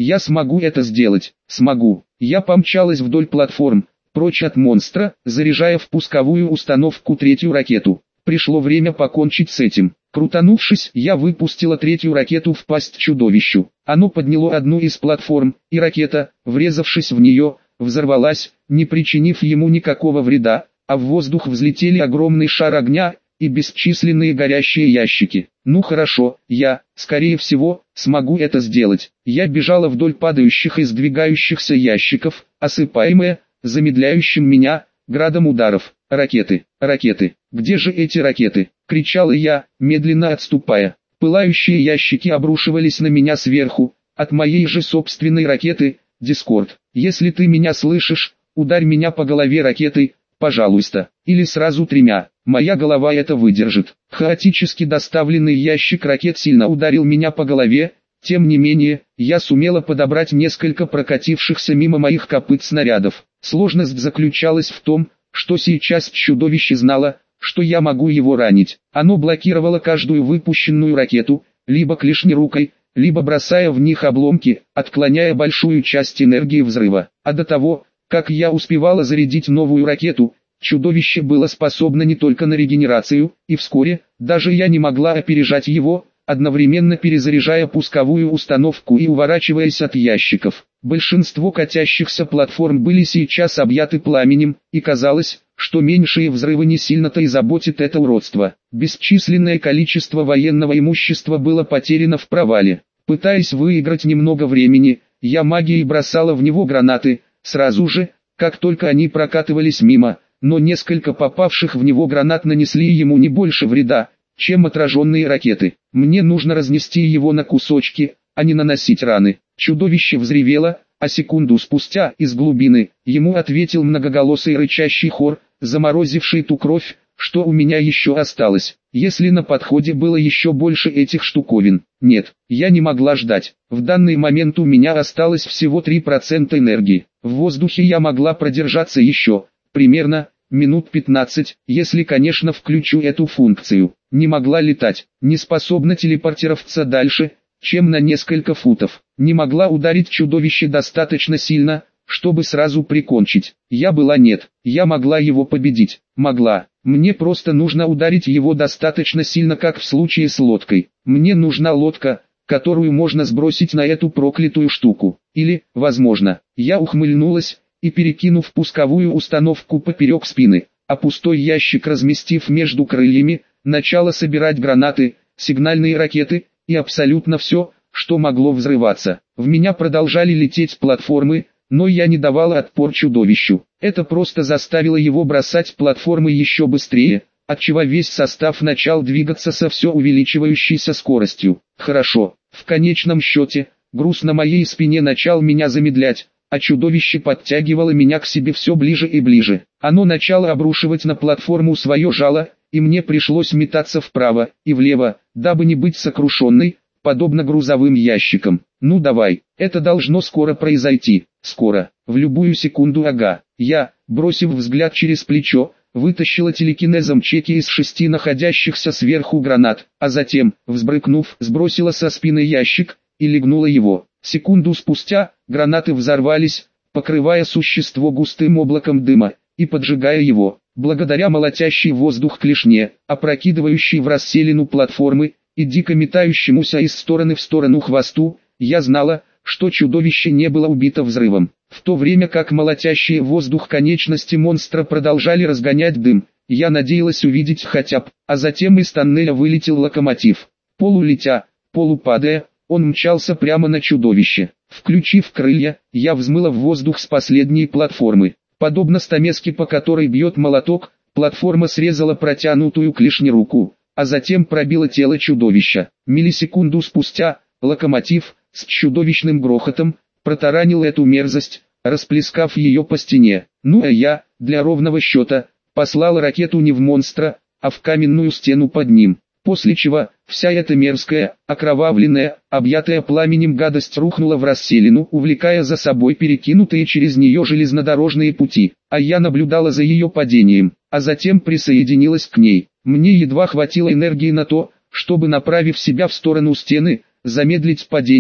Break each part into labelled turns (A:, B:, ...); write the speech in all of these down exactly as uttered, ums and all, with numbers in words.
A: Я смогу это сделать, смогу. Я помчалась вдоль платформ, прочь от монстра, заряжая в пусковую установку третью ракету. Пришло время покончить с этим. Крутанувшись, я выпустила третью ракету в пасть чудовищу. Оно подняло одну из платформ, и ракета, врезавшись в нее, взорвалась, не причинив ему никакого вреда, а в воздух взлетели огромный шар огня и бесчисленные горящие ящики. Ну хорошо, я, скорее всего, смогу это сделать. Я бежала вдоль падающих и сдвигающихся ящиков, осыпаемая, замедляющим меня, градом ударов. Ракеты, ракеты, где же эти ракеты? Кричала я, медленно отступая. Пылающие ящики обрушивались на меня сверху, от моей же собственной ракеты, Дискорд. Если ты меня слышишь, ударь меня по голове ракетой, пожалуйста, или сразу тремя. Моя голова это выдержит. Хаотически доставленный ящик ракет сильно ударил меня по голове, тем не менее, я сумела подобрать несколько прокатившихся мимо моих копыт снарядов. Сложность заключалась в том, что сейчас чудовище знало, что я могу его ранить. Оно блокировало каждую выпущенную ракету, либо клешней рукой, либо бросая в них обломки, отклоняя большую часть энергии взрыва. А до того, как я успевала зарядить новую ракету, чудовище было способно не только на регенерацию, и вскоре, даже я не могла опережать его, одновременно перезаряжая пусковую установку и уворачиваясь от ящиков. Большинство катящихся платформ были сейчас объяты пламенем, и казалось, что меньшие взрывы не сильно-то и заботит это уродство. Бесчисленное количество военного имущества было потеряно в провале. Пытаясь выиграть немного времени, я магией бросала в него гранаты, сразу же, как только они прокатывались мимо, но несколько попавших в него гранат нанесли ему не больше вреда, чем отраженные ракеты. Мне нужно разнести его на кусочки, а не наносить раны. Чудовище взревело, а секунду спустя из глубины ему ответил многоголосый рычащий хор, заморозивший ту кровь, что у меня еще осталось. Если на подходе было еще больше этих штуковин. Нет, я не могла ждать. В данный момент у меня осталось всего три процента энергии. В воздухе я могла продержаться еще, примерно, минут пятнадцать, если, конечно, включу эту функцию. Не могла летать, не способна телепортироваться дальше, чем на несколько футов. Не могла ударить чудовище достаточно сильно, чтобы сразу прикончить. Я была нет, я могла его победить, могла. Мне просто нужно ударить его достаточно сильно, как в случае с лодкой. Мне нужна лодка, которую можно сбросить на эту проклятую штуку. Или, возможно, я ухмыльнулась, и перекинув пусковую установку поперек спины, а пустой ящик разместив между крыльями, начала собирать гранаты, сигнальные ракеты, и абсолютно все, что могло взрываться. В меня продолжали лететь платформы, но я не давала отпор чудовищу. Это просто заставило его бросать платформы еще быстрее, отчего весь состав начал двигаться со все увеличивающейся скоростью. Хорошо, в конечном счете, груз на моей спине начал меня замедлять, а чудовище подтягивало меня к себе все ближе и ближе. Оно начало обрушивать на платформу свое жало, и мне пришлось метаться вправо и влево, дабы не быть сокрушенной, подобно грузовым ящикам. Ну давай, это должно скоро произойти, скоро, в любую секунду. Ага. Я, бросив взгляд через плечо, вытащила телекинезом чеки из шести находящихся сверху гранат, а затем, взбрыкнув, сбросила со спины ящик и легнула его. Секунду спустя, гранаты взорвались, покрывая существо густым облаком дыма, и поджигая его. Благодаря молотящей воздух клешне, опрокидывающей в расселину платформы, и дико метающемуся из стороны в сторону хвосту, я знала, что чудовище не было убито взрывом. В то время как молотящие воздух конечности монстра продолжали разгонять дым, я надеялась увидеть хотя бы, а затем из тоннеля вылетел локомотив. Полулетя, полупадая, он мчался прямо на чудовище. Включив крылья, я взмыла в воздух с последней платформы. Подобно стамеске, по которой бьет молоток, платформа срезала протянутую клешней руку, а затем пробила тело чудовища. Миллисекунду спустя, локомотив, с чудовищным грохотом, протаранил эту мерзость, расплескав ее по стене. Ну а я, для ровного счета, послал ракету не в монстра, а в каменную стену под ним. После чего, вся эта мерзкая, окровавленная, объятая пламенем гадость рухнула в расселину, увлекая за собой перекинутые через нее железнодорожные пути, а я наблюдала за ее падением, а затем присоединилась к ней. Мне едва хватило энергии на то, чтобы, направив себя в сторону стены, замедлить падение,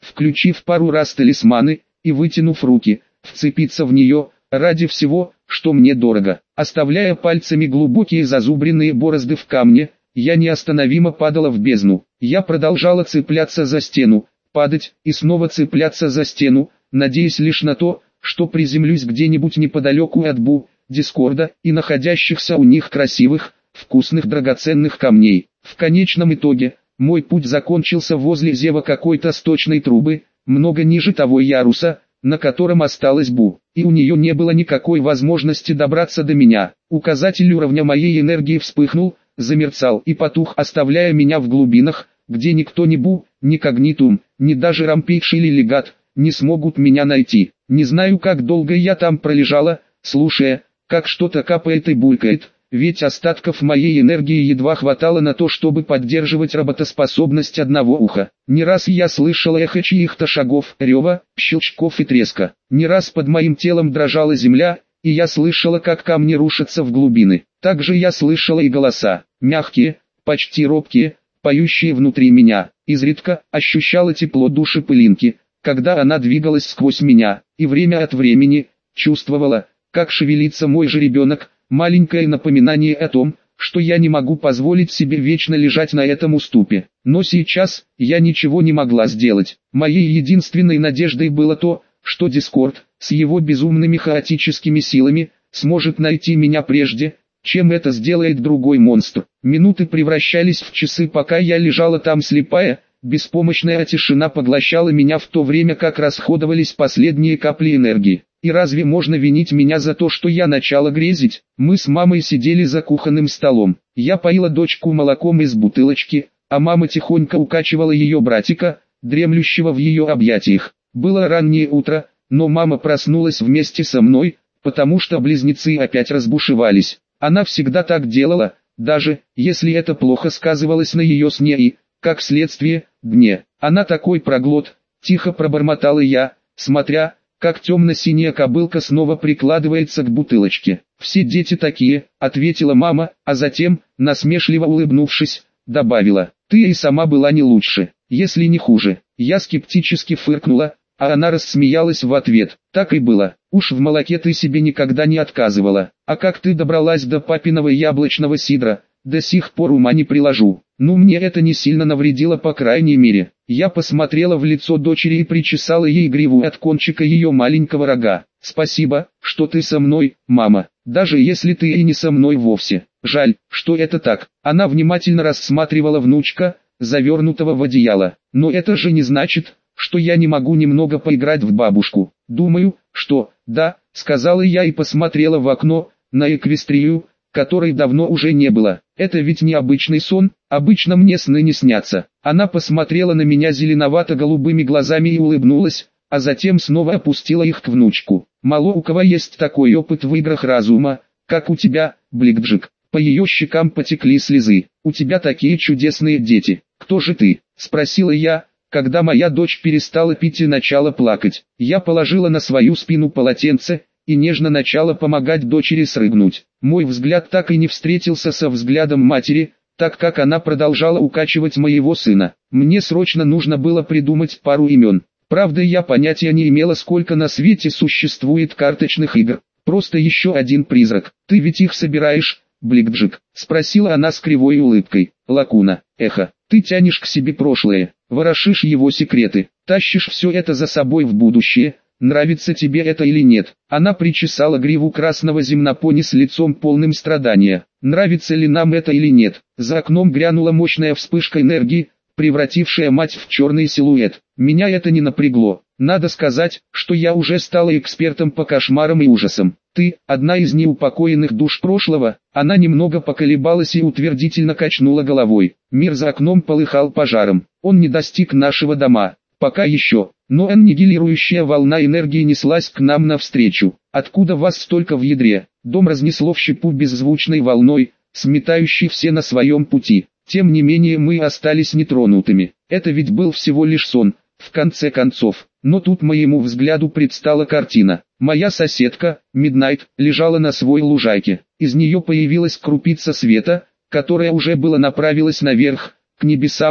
A: включив пару раз талисманы, и вытянув руки, вцепиться в нее, ради всего, что мне дорого. Оставляя пальцами глубокие зазубренные борозды в камне, я неостановимо падала в бездну. Я продолжала цепляться за стену, падать и снова цепляться за стену, надеясь лишь на то, что приземлюсь где-нибудь неподалеку от Бу, Дискорда и находящихся у них красивых, вкусных драгоценных камней. В конечном итоге, мой путь закончился возле зева какой-то сточной трубы, много ниже того яруса, на котором осталась Бу, и у нее не было никакой возможности добраться до меня. Указатель уровня моей энергии вспыхнул, замерцал и потух, оставляя меня в глубинах, где никто ни Бу, ни Когнитум, ни даже Рампейдж или Легат не смогут меня найти. Не знаю, как долго я там пролежала, слушая, как что-то капает и булькает, ведь остатков моей энергии едва хватало на то, чтобы поддерживать работоспособность одного уха. Не раз я слышала эхо чьих-то шагов, рева, щелчков и треска. Не раз под моим телом дрожала земля, и я слышала, как камни рушатся в глубины. Также я слышала и голоса, мягкие, почти робкие, поющие внутри меня. Изредка ощущала тепло души пылинки, когда она двигалась сквозь меня, и время от времени чувствовала, как шевелится мой жеребенок, маленькое напоминание о том, что я не могу позволить себе вечно лежать на этом уступе. Но сейчас я ничего не могла сделать. Моей единственной надеждой было то, что Дискорд, с его безумными хаотическими силами, сможет найти меня прежде, чем это сделает другой монстр. Минуты превращались в часы, пока я лежала там слепая, беспомощная тишина поглощала меня в то время, как расходовались последние капли энергии. И разве можно винить меня за то, что я начала грезить? Мы с мамой сидели за кухонным столом. Я поила дочку молоком из бутылочки, а мама тихонько укачивала ее братика, дремлющего в ее объятиях. Было раннее утро, но мама проснулась вместе со мной, потому что близнецы опять разбушевались. Она всегда так делала, даже если это плохо сказывалось на ее сне и, как следствие, дне. Она такой проглот, тихо пробормотала я, смотря, как темно-синяя кобылка снова прикладывается к бутылочке. «Все дети такие», — ответила мама, а затем, насмешливо улыбнувшись, добавила, «ты и сама была не лучше, если не хуже». Я скептически фыркнула, а она рассмеялась в ответ. «Так и было, уж в молоке ты себе никогда не отказывала. А как ты добралась до папиного яблочного сидра, до сих пор ума не приложу». Ну, мне это не сильно навредило, по крайней мере. Я посмотрела в лицо дочери и причесала ей гриву от кончика ее маленького рога. «Спасибо, что ты со мной, мама, даже если ты и не со мной вовсе. Жаль, что это так». Она внимательно рассматривала внучка, завернутого в одеяло. «Но это же не значит, что я не могу немного поиграть в бабушку». «Думаю, что, да», — сказала я и посмотрела в окно, на эквестрию, которой давно уже не было. «Это ведь не обычный сон, обычно мне сны не снятся». Она посмотрела на меня зеленовато-голубыми глазами и улыбнулась, а затем снова опустила их к внучку. «Мало у кого есть такой опыт в играх разума, как у тебя, Бликджик». По ее щекам потекли слезы. «У тебя такие чудесные дети. Кто же ты?» — спросила я, когда моя дочь перестала пить и начала плакать. Я положила на свою спину полотенце и нежно начала помогать дочери срыгнуть. Мой взгляд так и не встретился со взглядом матери, так как она продолжала укачивать моего сына. Мне срочно нужно было придумать пару имен. Правда, я понятия не имела, сколько на свете существует карточных игр. Просто еще один призрак. «Ты ведь их собираешь, Бликджик?» — спросила она с кривой улыбкой. «Лакуна, эхо, ты тянешь к себе прошлое, ворошишь его секреты, тащишь все это за собой в будущее. Нравится тебе это или нет?» Она причесала гриву красного земнопони с лицом полным страдания. «Нравится ли нам это или нет?» За окном грянула мощная вспышка энергии, превратившая мать в черный силуэт. Меня это не напрягло. Надо сказать, что я уже стала экспертом по кошмарам и ужасам. «Ты, одна из неупокоенных душ прошлого?» Она немного поколебалась и утвердительно качнула головой. Мир за окном полыхал пожаром. Он не достиг нашего дома. Пока еще. Но аннигилирующая волна энергии неслась к нам навстречу. «Откуда вас столько в ядре?» Дом разнесло в щепу беззвучной волной, сметающей все на своем пути. Тем не менее мы остались нетронутыми. Это ведь был всего лишь сон, в конце концов. Но тут моему взгляду предстала картина. Моя соседка, Миднайт, лежала на своей лужайке. Из нее появилась крупица света, которая уже было направилась наверх, к небесам,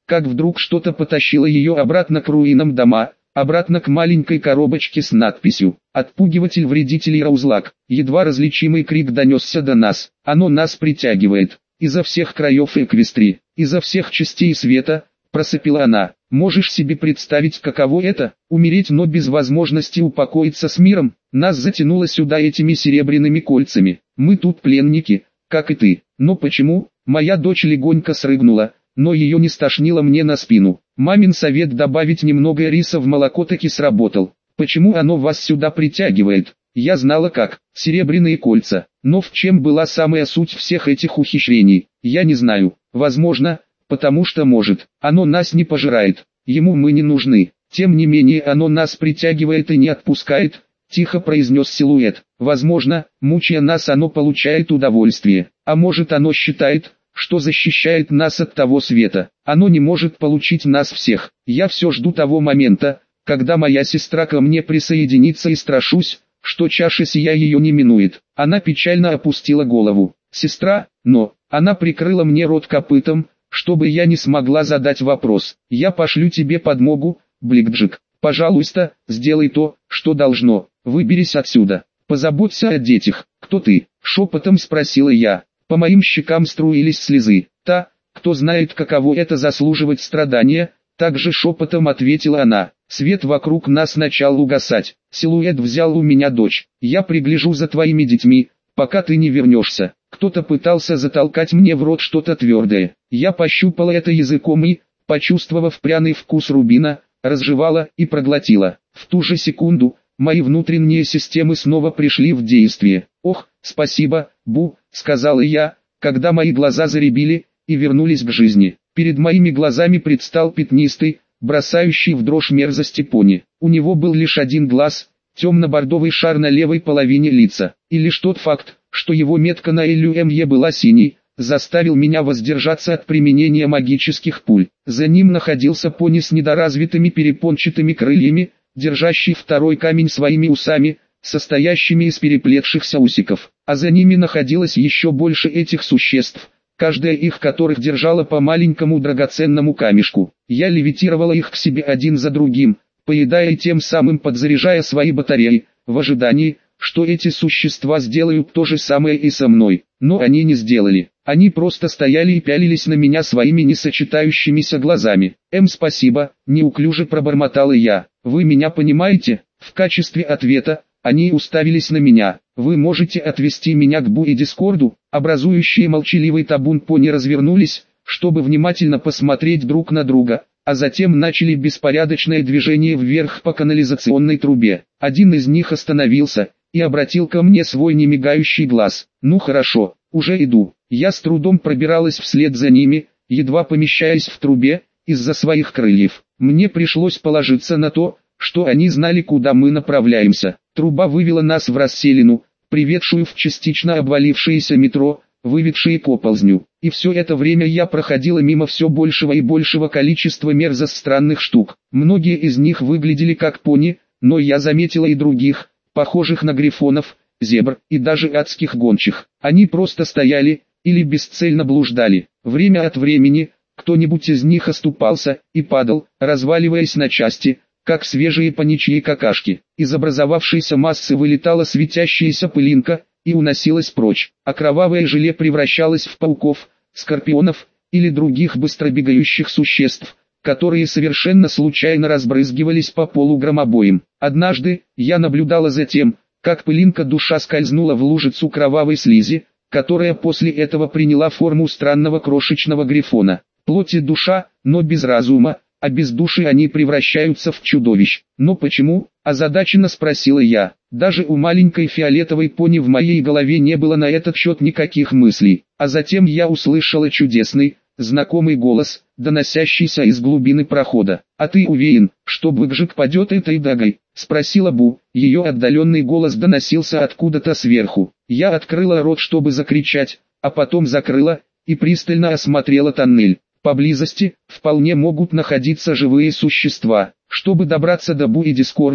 A: как вдруг что-то потащило ее обратно к руинам дома, обратно к маленькой коробочке с надписью «Отпугиватель вредителей Раузлак». Едва различимый крик донесся до нас. «Оно нас притягивает. Изо всех краев Эквестрии, изо всех частей света», — просипела она. «Можешь себе представить, каково это, умереть, но без возможности упокоиться с миром? Нас затянуло сюда этими серебряными кольцами. Мы тут пленники, как и ты. Но почему?» Моя дочь легонько срыгнула, но ее не стошнило мне на спину. Мамин совет добавить немного риса в молоко таки сработал. «Почему оно вас сюда притягивает?» Я знала как, серебряные кольца, но в чем была самая суть всех этих ухищрений, я не знаю. Возможно, потому что может, оно нас не пожирает, ему мы не нужны. Тем не менее оно нас притягивает и не отпускает, тихо произнес силуэт. Возможно, мучая нас оно получает удовольствие, а может оно считает, что защищает нас от того света. Оно не может получить нас всех. Я все жду того момента, когда моя сестра ко мне присоединится, и страшусь, что чаша сия ее не минует. Она печально опустила голову. Сестра, но, она прикрыла мне рот копытом, чтобы я не смогла задать вопрос. Я пошлю тебе подмогу, Бликджик. Пожалуйста, сделай то, что должно. Выберись отсюда. Позаботься о детях. Кто ты? Шепотом спросила я. По моим щекам струились слезы. Та, кто знает, каково это заслуживать страдания, также шепотом ответила она. Свет вокруг нас начал угасать. Силуэт взял у меня дочь. Я пригляжу за твоими детьми, пока ты не вернешься. Кто-то пытался затолкать мне в рот что-то твердое. Я пощупала это языком и, почувствовав пряный вкус рубина, разжевала и проглотила. В ту же секунду, мои внутренние системы снова пришли в действие. «Ох, спасибо, Бу», — сказала я, когда мои глаза заребили и вернулись к жизни. Перед моими глазами предстал пятнистый, бросающий в дрожь мерзости пони. У него был лишь один глаз, темно-бордовый шар на левой половине лица. И лишь тот факт, что его метка на ЛЮМЕ была синей, заставил меня воздержаться от применения магических пуль. За ним находился пони с недоразвитыми перепончатыми крыльями, держащий второй камень своими усами, состоящими из переплетшихся усиков. А за ними находилось еще больше этих существ, каждая их которых держала по маленькому драгоценному камешку. Я левитировала их к себе один за другим, поедая и тем самым подзаряжая свои батареи, в ожидании, что эти существа сделают то же самое и со мной. Но они не сделали. Они просто стояли и пялились на меня своими несочетающимися глазами. «Эм, спасибо», — неуклюже пробормотала я. «Вы меня понимаете?» В качестве ответа, они уставились на меня. «Вы можете отвести меня к Бу и Дискорду?» Образующие молчаливый табун пони развернулись, чтобы внимательно посмотреть друг на друга, а затем начали беспорядочное движение вверх по канализационной трубе. Один из них остановился и обратил ко мне свой немигающий глаз. «Ну хорошо, уже иду». Я с трудом пробиралась вслед за ними, едва помещаясь в трубе, из-за своих крыльев. Мне пришлось положиться на то, что они знали, куда мы направляемся. Труба вывела нас в расселину, приведшую в частично обвалившееся метро, выведшее к оползню. И все это время я проходила мимо все большего и большего количества мерзость странных штук. Многие из них выглядели как пони, но я заметила и других, похожих на грифонов, зебр и даже адских гончих. Они просто стояли или бесцельно блуждали. Время от времени кто-нибудь из них оступался и падал, разваливаясь на части, как свежие поничьи какашки. Из образовавшейся массы вылетала светящаяся пылинка и уносилась прочь, а кровавое желе превращалось в пауков, скорпионов или других быстробегающих существ, которые совершенно случайно разбрызгивались по полу громобоем. Однажды, я наблюдала за тем, как пылинка душа скользнула в лужицу кровавой слизи, которая после этого приняла форму странного крошечного грифона. Плоть и душа, но без разума, а без души они превращаются в чудовищ. Но почему? Озадаченно спросила я. Даже у маленькой фиолетовой пони в моей голове не было на этот счет никаких мыслей. А затем я услышала чудесный, знакомый голос, доносящийся из глубины прохода. «А ты уверен, что Бликджик падет этой дагой?» — спросила Бу. Ее отдаленный голос доносился откуда-то сверху. Я открыла рот, чтобы закричать, а потом закрыла, и пристально осмотрела тоннель. Поблизости, вполне могут находиться живые существа. Чтобы добраться до Бу и Дискорда,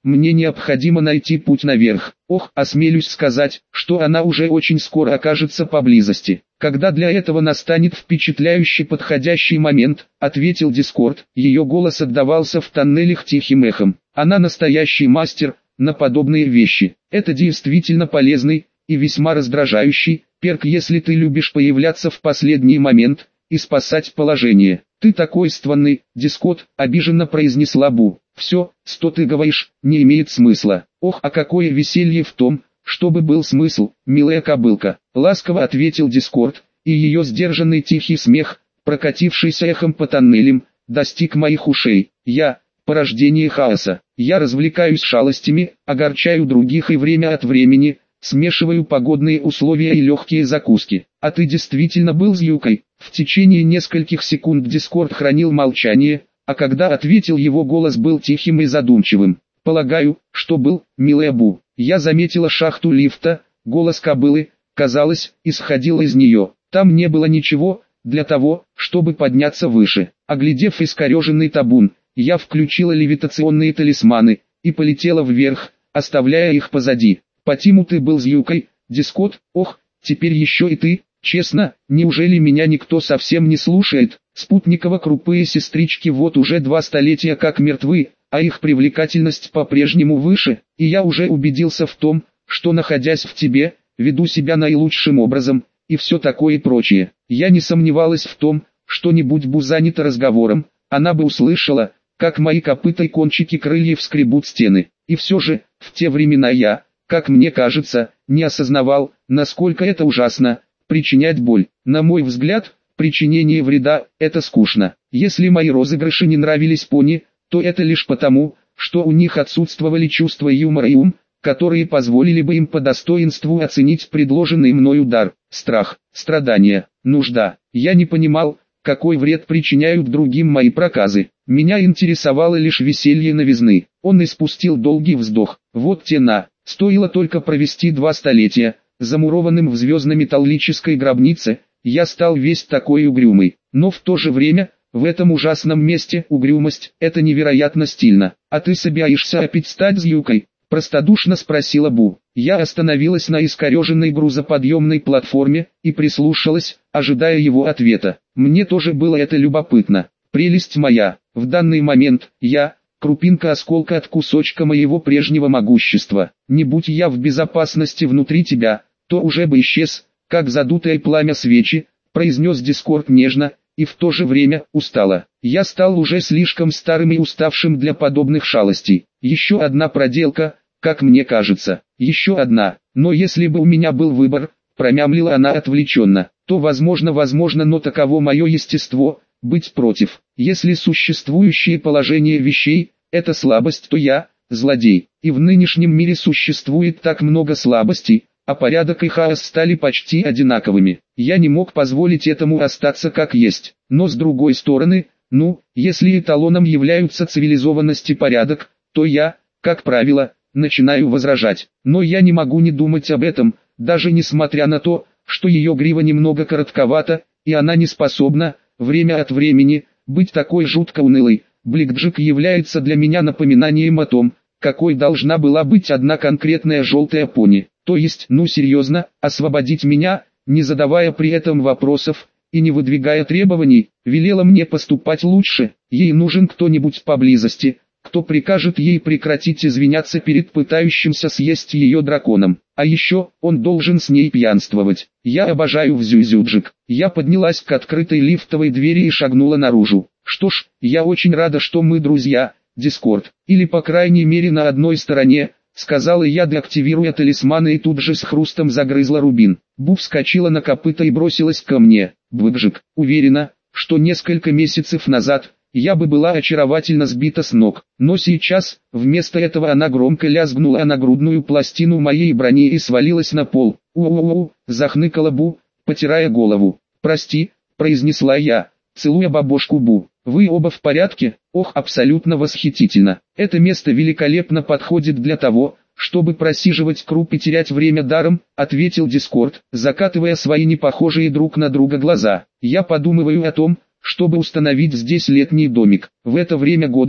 A: мне необходимо найти путь наверх. Ох, осмелюсь сказать, что она уже очень скоро окажется поблизости. Когда для этого настанет впечатляющий подходящий момент, ответил Дискорд, ее голос отдавался в тоннелях тихим эхом. Она настоящий мастер на подобные вещи. Это действительно полезный и весьма раздражающий перк, если ты любишь появляться в последний момент и спасать положение. Ты такой стванный, Дискорд, обиженно произнесла Бу. Все, что ты говоришь, не имеет смысла. Ох, а какое веселье в том, чтобы был смысл, милая кобылка. Ласково ответил Дискорд, и ее сдержанный тихий смех, прокатившийся эхом по тоннелям, достиг моих ушей. Я, порождение хаоса. Я развлекаюсь шалостями, огорчаю других и время от времени смешиваю погодные условия и легкие закуски. А ты действительно был злюкой? В течение нескольких секунд Дискорд хранил молчание, а когда ответил, его голос был тихим и задумчивым. Полагаю, что был, милая Бу. Я заметила шахту лифта, голос кобылы, казалось, исходил из нее. Там не было ничего для того, чтобы подняться выше. Оглядев искореженный табун, я включила левитационные талисманы и полетела вверх, оставляя их позади. Потиму ты был злюкой, Дискорд, ох, теперь еще и ты. Честно, неужели меня никто совсем не слушает? Спутниково крупные сестрички вот уже два столетия как мертвы, а их привлекательность по-прежнему выше, и я уже убедился в том, что, находясь в тебе, веду себя наилучшим образом, и все такое прочее. Я не сомневалась в том, что не будь Бу занята разговором, она бы услышала, как мои копыта и кончики крыльев скребут стены. И все же, в те времена я, как мне кажется, не осознавал, насколько это ужасно, причинять боль. На мой взгляд, причинение вреда – это скучно. Если мои розыгрыши не нравились пони, то это лишь потому, что у них отсутствовали чувство юмора и ум, которые позволили бы им по достоинству оценить предложенный мною дар. Страх, страдания, нужда. Я не понимал, какой вред причиняют другим мои проказы. Меня интересовало лишь веселье новизны. Он испустил долгий вздох. Вот тена. Стоило только провести два столетия, замурованным в звездно-металлической гробнице, я стал весь такой угрюмый. Но в то же время, в этом ужасном месте угрюмость – это невероятно стильно. А ты собираешься опять стать злюкой? Простодушно спросила Бу. Я остановилась на искореженной грузоподъемной платформе и прислушалась, ожидая его ответа. Мне тоже было это любопытно. Прелесть моя, в данный момент, я, крупинка осколка от кусочка моего прежнего могущества. Не будь я в безопасности внутри тебя, то уже бы исчез, как задутое пламя свечи, произнес Дискорд нежно, и в то же время устало. Я стал уже слишком старым и уставшим для подобных шалостей. Еще одна проделка, как мне кажется, еще одна. Но если бы у меня был выбор, промямлила она отвлеченно, то возможно, возможно, но таково мое естество, быть против. Если существующее положение вещей – это слабость, то я – злодей. И в нынешнем мире существует так много слабостей, а порядок и хаос стали почти одинаковыми. Я не мог позволить этому остаться как есть. Но с другой стороны, ну, если эталоном являются цивилизованность и порядок, то я, как правило, начинаю возражать. Но я не могу не думать об этом, даже несмотря на то, что ее грива немного коротковата, и она не способна, время от времени, быть такой жутко унылой. Бликджик является для меня напоминанием о том, какой должна была быть одна конкретная желтая пони. То есть, ну серьезно, освободить меня, не задавая при этом вопросов и не выдвигая требований, велела мне поступать лучше. Ей нужен кто-нибудь поблизости, кто прикажет ей прекратить извиняться перед пытающимся съесть ее драконом. А еще, он должен с ней пьянствовать. Я обожаю Взюзюджик. Я поднялась к открытой лифтовой двери и шагнула наружу. Что ж, я очень рада, что мы друзья, Дискорд. Или по крайней мере на одной стороне, сказала я, деактивируя талисманы, и тут же с хрустом загрызла рубин. Бу вскочила на копыта и бросилась ко мне. Быджик, уверена, что несколько месяцев назад я бы была очаровательно сбита с ног. Но сейчас, вместо этого она громко лязгнула о нагрудную пластину моей брони и свалилась на пол. «У-у-у», захныкала Бу, потирая голову. «Прости», произнесла я, целуя бабушку Бу. «Вы оба в порядке?» «Ох, абсолютно восхитительно. Это место великолепно подходит для того, чтобы просиживать круп и терять время даром», ответил Дискорд, закатывая свои непохожие друг на друга глаза. «Я подумываю о том, чтобы установить здесь летний домик. В это время года,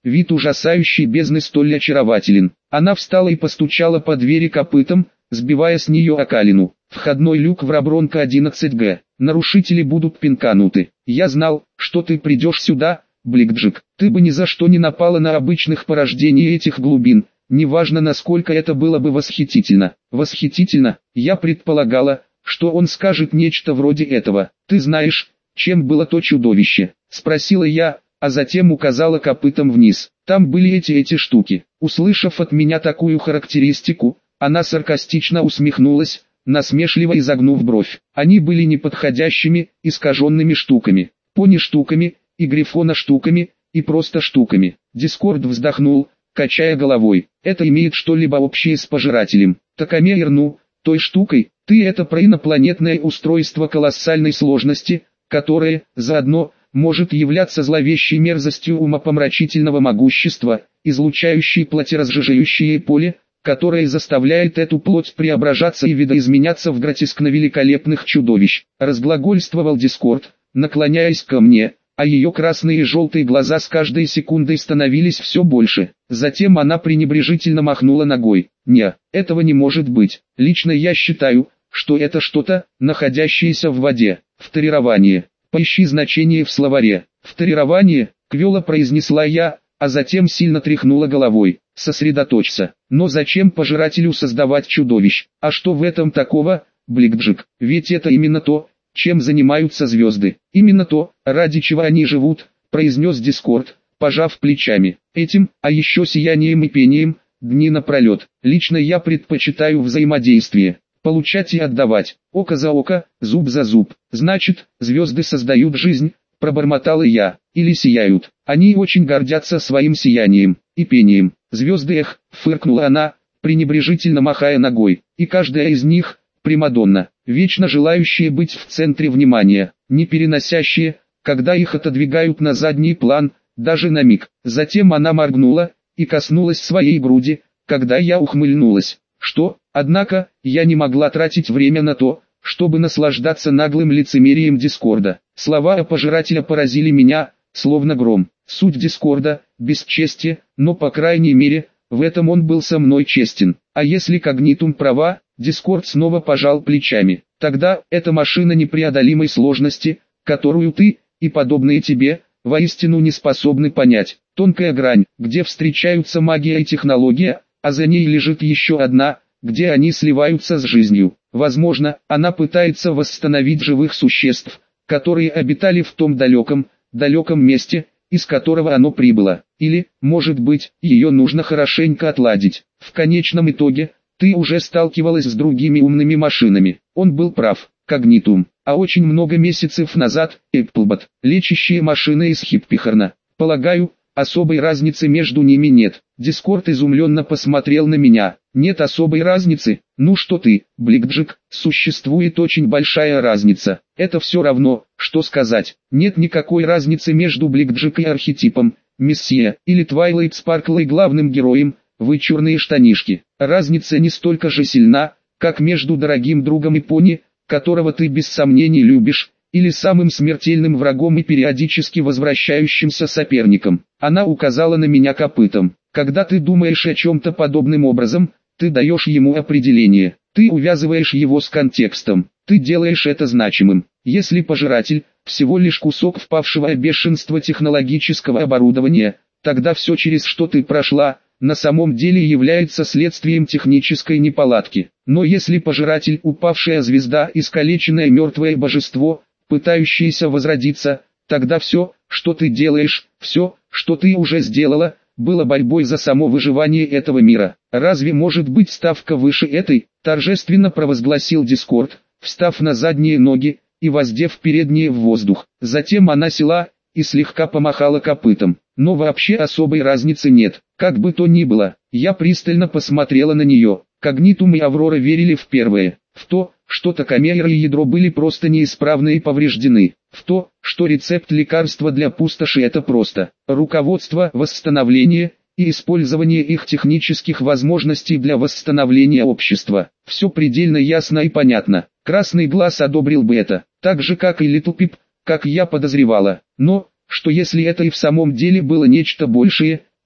A: вид ужасающей бездны столь очарователен. Она встала и постучала по двери копытом, сбивая с нее окалину. Входной люк в Робронка одиннадцать Г. Нарушители будут пинкануты. Я знал, что ты придешь сюда, Бликджик. Ты бы ни за что не напала на обычных порождений этих глубин. Неважно, насколько это было бы восхитительно. Восхитительно, я предполагала, что он скажет нечто вроде этого. Ты знаешь, чем было то чудовище? Спросила я, а затем указала копытом вниз. Там были эти эти штуки. Услышав от меня такую характеристику, она саркастично усмехнулась, насмешливо изогнув бровь. Они были неподходящими, искаженными штуками. Пони-штуками, и грифона-штуками, и просто штуками. Дискорд вздохнул, качая головой. Это имеет что-либо общее с пожирателем. Такомеер, ну, той штукой, ты это про инопланетное устройство колоссальной сложности, которое, заодно, может являться зловещей мерзостью умопомрачительного могущества, излучающей плотеразжижающее поле, которое заставляет эту плоть преображаться и видоизменяться в гротескно великолепных чудовищ. Разглагольствовал Дискорд, наклоняясь ко мне, а ее красные и желтые глаза с каждой секундой становились все больше. Затем она пренебрежительно махнула ногой. Не, этого не может быть. Лично я считаю, что это что-то, находящееся в воде. Вторирование. Поищи значение в словаре. Вторирование, квело произнесла я, а затем сильно тряхнула головой. Сосредоточься. Но зачем пожирателю создавать чудовищ? А что в этом такого, Бликджик? Ведь это именно то, чем занимаются звезды. Именно то, ради чего они живут, произнес Дискорд, пожав плечами. Этим, а еще сиянием и пением, дни напролет. Лично я предпочитаю взаимодействие. Получать и отдавать. Око за око, зуб за зуб. Значит, звезды создают жизнь, пробормотала я. Или сияют. Они очень гордятся своим сиянием и пением. Звезды, эх, фыркнула она, пренебрежительно махая ногой. И каждая из них — примадонна, вечно желающие быть в центре внимания, не переносящие, когда их отодвигают на задний план, даже на миг. Затем она моргнула и коснулась своей груди, когда я ухмыльнулась. Что, однако, я не могла тратить время на то, чтобы наслаждаться наглым лицемерием Дискорда. Слова пожирателя поразили меня, словно гром. Суть Дискорда — бесчестие, но по крайней мере, в этом он был со мной честен. А если Когнитум права, Дискорд снова пожал плечами. Тогда, это машина непреодолимой сложности, которую ты, и подобные тебе, воистину не способны понять. Тонкая грань, где встречаются магия и технология, а за ней лежит еще одна, где они сливаются с жизнью. Возможно, она пытается восстановить живых существ, которые обитали в том далеком, далеком месте, из которого оно прибыло. Или, может быть, ее нужно хорошенько отладить. В конечном итоге, ты уже сталкивалась с другими умными машинами. Он был прав, Когнитум. А очень много месяцев назад, Эпплбот, лечащие машины из Хиппихорна. Полагаю, особой разницы между ними нет. Дискорд изумленно посмотрел на меня. Нет особой разницы. Ну что ты, Бликджик, существует очень большая разница. Это все равно, что сказать. Нет никакой разницы между Бликджик и архетипом, Мессия, или Твайлайт Спаркл и главным героем, вы черные штанишки. Разница не столько же сильна, как между дорогим другом и пони, которого ты без сомнений любишь, или самым смертельным врагом и периодически возвращающимся соперником. Она указала на меня копытом. Когда ты думаешь о чем-то подобным образом, ты даешь ему определение, ты увязываешь его с контекстом, ты делаешь это значимым. Если пожиратель – всего лишь кусок впавшего в бешенство технологического оборудования, тогда все, через что ты прошла, на самом деле является следствием технической неполадки. Но если пожиратель – упавшая звезда, искалеченное мертвое божество, пытающееся возродиться, тогда все, что ты делаешь, все, что ты уже сделала, было борьбой за само выживание этого мира. Разве может быть ставка выше этой? Торжественно провозгласил Дискорд, встав на задние ноги и воздев передние в воздух. Затем она села и слегка помахала копытом. Но вообще особой разницы нет. Как бы то ни было, я пристально посмотрела на нее. Когнитум и Аврора верили в первое, в то, что токомейр и ядро были просто неисправны и повреждены, в то, что рецепт лекарства для пустоши — это просто руководство, восстановление и использование их технических возможностей для восстановления общества. Все предельно ясно и понятно. Красный глаз одобрил бы это, так же как и Литлпип, как я подозревала. Но, что если это и в самом деле было нечто большее,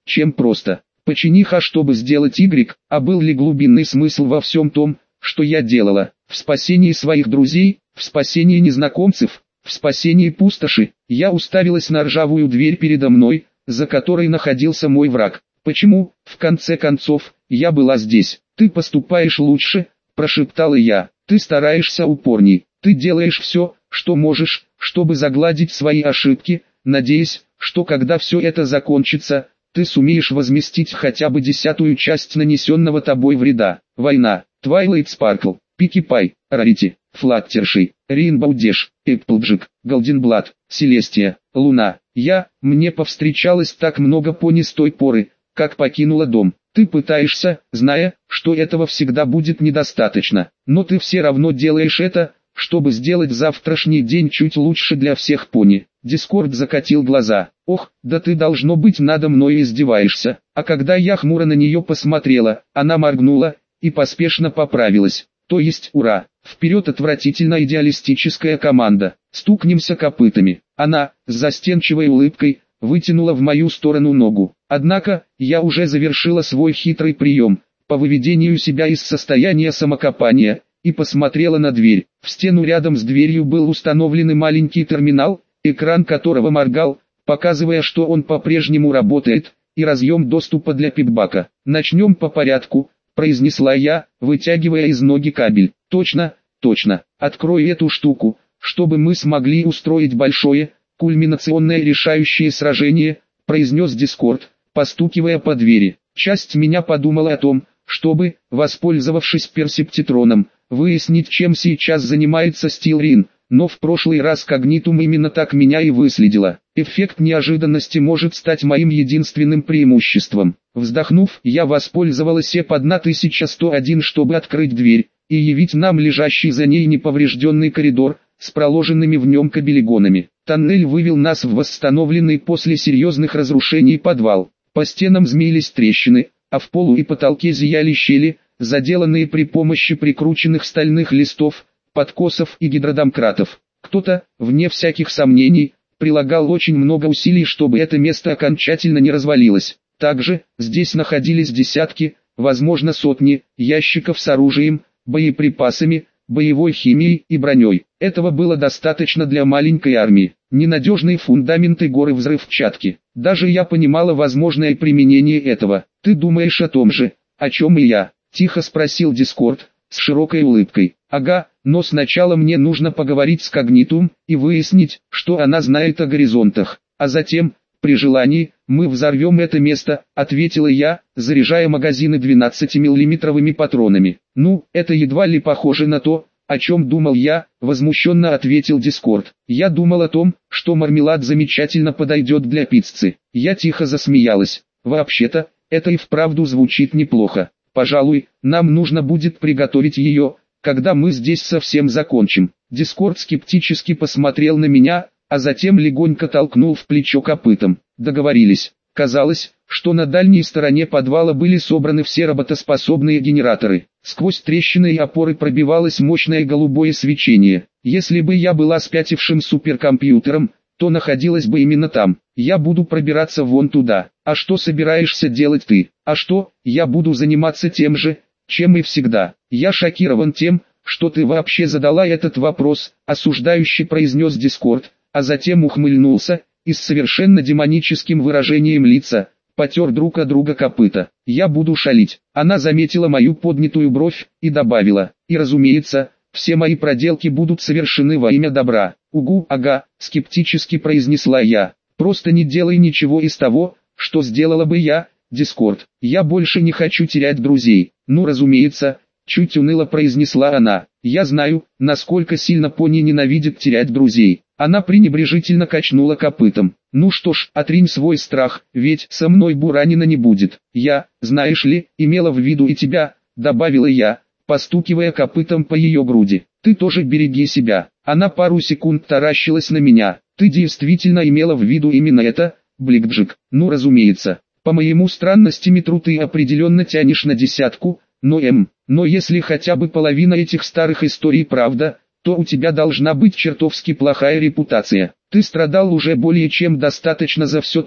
A: чем просто «почини Х, чтобы сделать Y», а был ли глубинный смысл во всем том, что я делала, в спасении своих друзей, в спасении незнакомцев, в спасении пустоши. Я уставилась на ржавую дверь передо мной, за которой находился мой враг. Почему, в конце концов, я была здесь? Ты поступаешь лучше, прошептала я. Ты стараешься упорней. Ты делаешь все, что можешь, чтобы загладить свои ошибки, надеясь, что когда все это закончится, ты сумеешь возместить хотя бы десятую часть нанесенного тобой вреда. Война, Twilight Sparkle, Piki Pie, Rarity, Fluttershy, Rainbow Dash, Applejack, Golden Blood, Celestia, Луна. Я, мне повстречалось так много пони с той поры, как покинула дом. Ты пытаешься, зная, что этого всегда будет недостаточно, но ты все равно делаешь это, чтобы сделать завтрашний день чуть лучше для всех пони. Дискорд закатил глаза. Ох, да ты должно быть надо мной издеваешься. А когда я хмуро на нее посмотрела, она моргнула и поспешно поправилась. То есть ура, вперед отвратительно идеалистическая команда, стукнемся копытами. Она, с застенчивой улыбкой, вытянула в мою сторону ногу. Однако, я уже завершила свой хитрый прием, по выведению себя из состояния самокопания, и посмотрела на дверь. В стену рядом с дверью был установлен маленький терминал, экран которого моргал, показывая, что он по-прежнему работает, и разъем доступа для пипбака. «Начнем по порядку», — произнесла я, вытягивая из ноги кабель. «Точно, точно, открой эту штуку, чтобы мы смогли устроить большое, кульминационное решающее сражение», — произнес Дискорд, постукивая по двери. Часть меня подумала о том, чтобы, воспользовавшись персептитроном, выяснить, чем сейчас занимается Стилрин, но в прошлый раз Когнитум именно так меня и выследила. Эффект неожиданности может стать моим единственным преимуществом. Вздохнув, я воспользовалась Э П тысяча сто один, чтобы открыть дверь и явить нам лежащий за ней неповрежденный коридор с проложенными в нем кабелегонами. Тоннель вывел нас в восстановленный после серьезных разрушений подвал. По стенам змеились трещины, а в полу и потолке зияли щели, заделанные при помощи прикрученных стальных листов, подкосов и гидродомкратов. Кто-то, вне всяких сомнений, прилагал очень много усилий, чтобы это место окончательно не развалилось. Также, здесь находились десятки, возможно сотни, ящиков с оружием, боеприпасами, боевой химией и броней. Этого было достаточно для маленькой армии. Ненадежные фундаменты горы взрывчатки. Даже я понимала возможное применение этого. Ты думаешь о том же, о чем и я? Тихо спросил Дискорд, с широкой улыбкой. Ага, но сначала мне нужно поговорить с Когнитум и выяснить, что она знает о горизонтах. А затем, при желании, мы взорвем это место, ответила я, заряжая магазины двенадцатимиллиметровыми патронами. Ну, это едва ли похоже на то, о чем думал я, возмущенно ответил Дискорд. Я думал о том, что мармелад замечательно подойдет для пиццы. Я тихо засмеялась. Вообще-то, это и вправду звучит неплохо. Пожалуй, нам нужно будет приготовить ее, когда мы здесь совсем закончим. Дискорд скептически посмотрел на меня, а затем легонько толкнул в плечо копытом. Договорились. Казалось, что на дальней стороне подвала были собраны все работоспособные генераторы. Сквозь трещины и опоры пробивалось мощное голубое свечение. Если бы я была спятившим суперкомпьютером, то находилась бы именно там. Я буду пробираться вон туда. А что собираешься делать ты? А что, я буду заниматься тем же, чем и всегда. Я шокирован тем, что ты вообще задала этот вопрос, осуждающий произнес Дискорд, а затем ухмыльнулся, и с совершенно демоническим выражением лица, потер друг от друга копыта. Я буду шалить. Она заметила мою поднятую бровь, и добавила, и разумеется, все мои проделки будут совершены во имя добра. Угу, ага, скептически произнесла я. Просто не делай ничего из того, что сделала бы я, Дискорд. Я больше не хочу терять друзей. Ну разумеется, чуть уныло произнесла она. Я знаю, насколько сильно пони ненавидит терять друзей. Она пренебрежительно качнула копытом. Ну что ж, отринь свой страх, ведь со мной буранина не будет. Я, знаешь ли, имела в виду и тебя, добавила я, постукивая копытом по ее груди. Ты тоже береги себя. Она пару секунд таращилась на меня. Ты действительно имела в виду именно это, Бликджик? Ну разумеется. По моему странностиметру ты определенно тянешь на десятку, но эм, но если хотя бы половина этих старых историй правда, то у тебя должна быть чертовски плохая репутация. Ты страдал уже более чем достаточно за все то,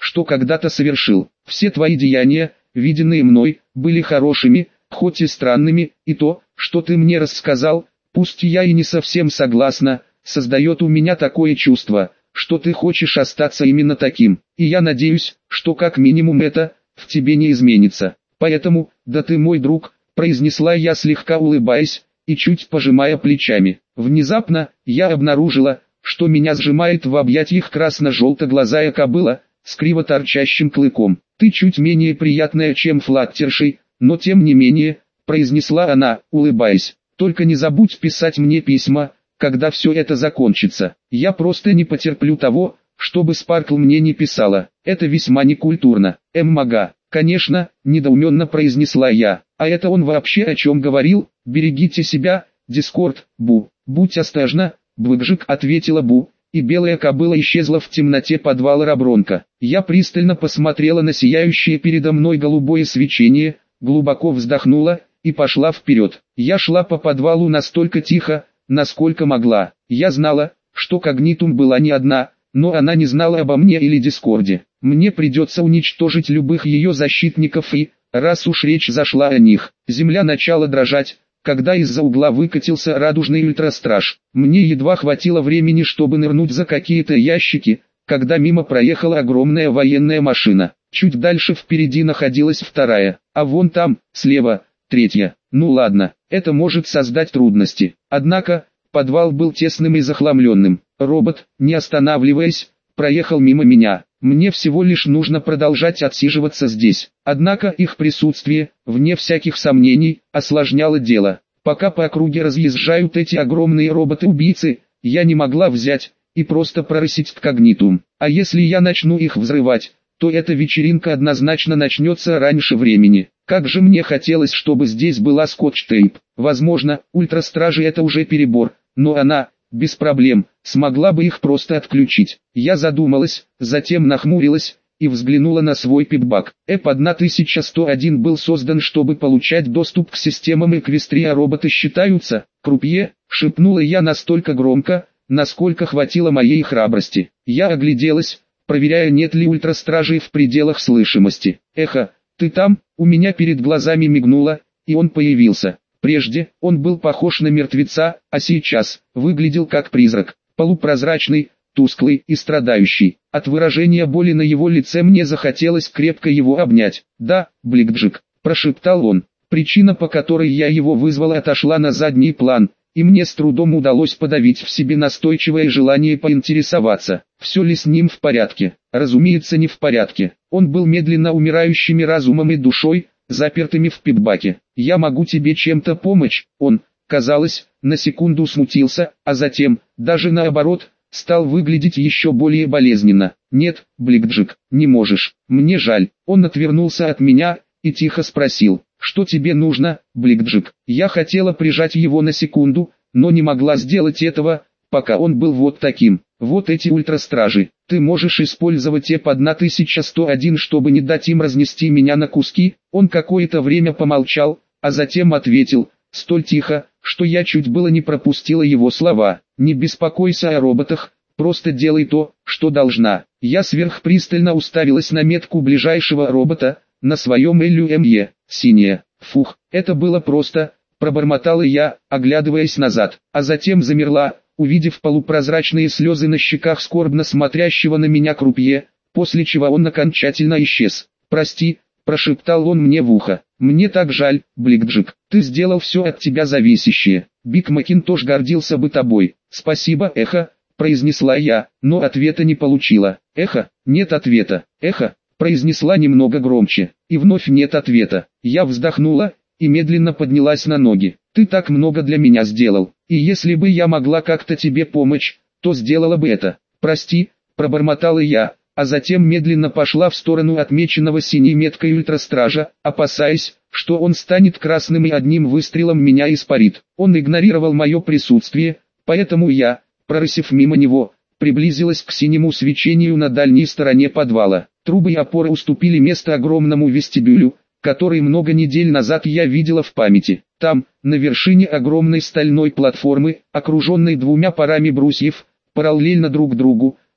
A: что когда-то совершил. Все твои деяния, виденные мной, были хорошими, хоть и странными, и то, что ты мне рассказал, пусть я и не совсем согласна, создает у меня такое чувство, что ты хочешь остаться именно таким, и я надеюсь, что как минимум это в тебе не изменится. Поэтому, да ты мой друг, произнесла я, слегка улыбаясь и чуть пожимая плечами. Внезапно я обнаружила, что меня сжимает в объятиях красно-желто-глазая кобыла с криво торчащим клыком. Ты чуть менее приятная, чем Флаттерши, но тем не менее, произнесла она, улыбаясь. Только не забудь писать мне письма, когда все это закончится. Я просто не потерплю того, чтобы Спаркл мне не писала. Это весьма некультурно. Эммага. Конечно, недоуменно произнесла я. А это он вообще о чем говорил? Берегите себя, Дискорд, Бу. Будь осторожна, Блэкджик, ответила Бу, и белая кобыла исчезла в темноте подвала Рабронка. Я пристально посмотрела на сияющее передо мной голубое свечение, глубоко вздохнула и пошла вперед. Я шла по подвалу настолько тихо, насколько могла. Я знала, что Когнитум была не одна, но она не знала обо мне или Дискорде. Мне придется уничтожить любых ее защитников и, раз уж речь зашла о них, земля начала дрожать, когда из-за угла выкатился радужный ультрастраж. Мне едва хватило времени, чтобы нырнуть за какие-то ящики, когда мимо проехала огромная военная машина. Чуть дальше впереди находилась вторая, а вон там, слева, третья. Ну ладно, это может создать трудности. Однако, подвал был тесным и захламленным. Робот, не останавливаясь, проехал мимо меня. Мне всего лишь нужно продолжать отсиживаться здесь. Однако их присутствие, вне всяких сомнений, осложняло дело. Пока по округе разъезжают эти огромные роботы-убийцы, я не могла взять и просто прорысить к Когнитум. А если я начну их взрывать, то эта вечеринка однозначно начнется раньше времени. Как же мне хотелось, чтобы здесь была скотч-тейп. Возможно, ультрастражи это уже перебор, но она, без проблем, смогла бы их просто отключить. Я задумалась, затем нахмурилась и взглянула на свой пипбак. эп тысяча сто один был создан, чтобы получать доступ к системам Эквестрия. Роботы считаются крупье, шепнула я настолько громко, насколько хватило моей храбрости. Я огляделась, проверяя, нет ли ультрастражей в пределах слышимости. Эхо, ты там? У меня перед глазами мигнуло, и он появился. Прежде он был похож на мертвеца, а сейчас выглядел как призрак, полупрозрачный, тусклый и страдающий. От выражения боли на его лице мне захотелось крепко его обнять. «Да, Блэкджик», – прошептал он. Причина, по которой я его вызвала, отошла на задний план, и мне с трудом удалось подавить в себе настойчивое желание поинтересоваться, все ли с ним в порядке. Разумеется, не в порядке. Он был медленно умирающими разумом и душой, запертыми в пипбаке. «Я могу тебе чем-то помочь?» Он, казалось, на секунду смутился, а затем, даже наоборот, стал выглядеть еще более болезненно. «Нет, Блэкджик, не можешь, мне жаль». Он отвернулся от меня и тихо спросил: «Что тебе нужно, Блэкджик?» Я хотела прижать его на секунду, но не могла сделать этого, пока он был вот таким. «Вот эти ультрастражи. Ты можешь использовать эп тысяча сто один, чтобы не дать им разнести меня на куски?» Он какое-то время помолчал, а затем ответил, столь тихо, что я чуть было не пропустила его слова: «Не беспокойся о роботах, просто делай то, что должна». Я сверхпристально уставилась на метку ближайшего робота, на своем эл ю эм и, синяя. «Фух, это было просто», пробормотала я, оглядываясь назад, а затем замерла, увидев полупрозрачные слезы на щеках скорбно смотрящего на меня крупье, после чего он окончательно исчез. «Прости», прошептал он мне в ухо, «мне так жаль, Блэкджик, ты сделал все от тебя зависящее. Биг Макинтош гордился бы тобой». «Спасибо, Эхо», произнесла я, но ответа не получила. «Эхо, нет ответа». «Эхо», произнесла немного громче, и вновь нет ответа. Я вздохнула и медленно поднялась на ноги. «Ты так много для меня сделал, и если бы я могла как-то тебе помочь, то сделала бы это». «Прости», пробормотала я, а затем медленно пошла в сторону отмеченного синей меткой ультрастража, опасаясь, что он станет красным и одним выстрелом меня испарит. Он игнорировал мое присутствие, поэтому я, прорысив мимо него, приблизилась к синему свечению на дальней стороне подвала. Трубы и опоры уступили место огромному вестибюлю, который много недель назад я видела в памяти. Там, на вершине огромной стальной платформы, окруженной двумя парами брусьев, параллельно друг другу,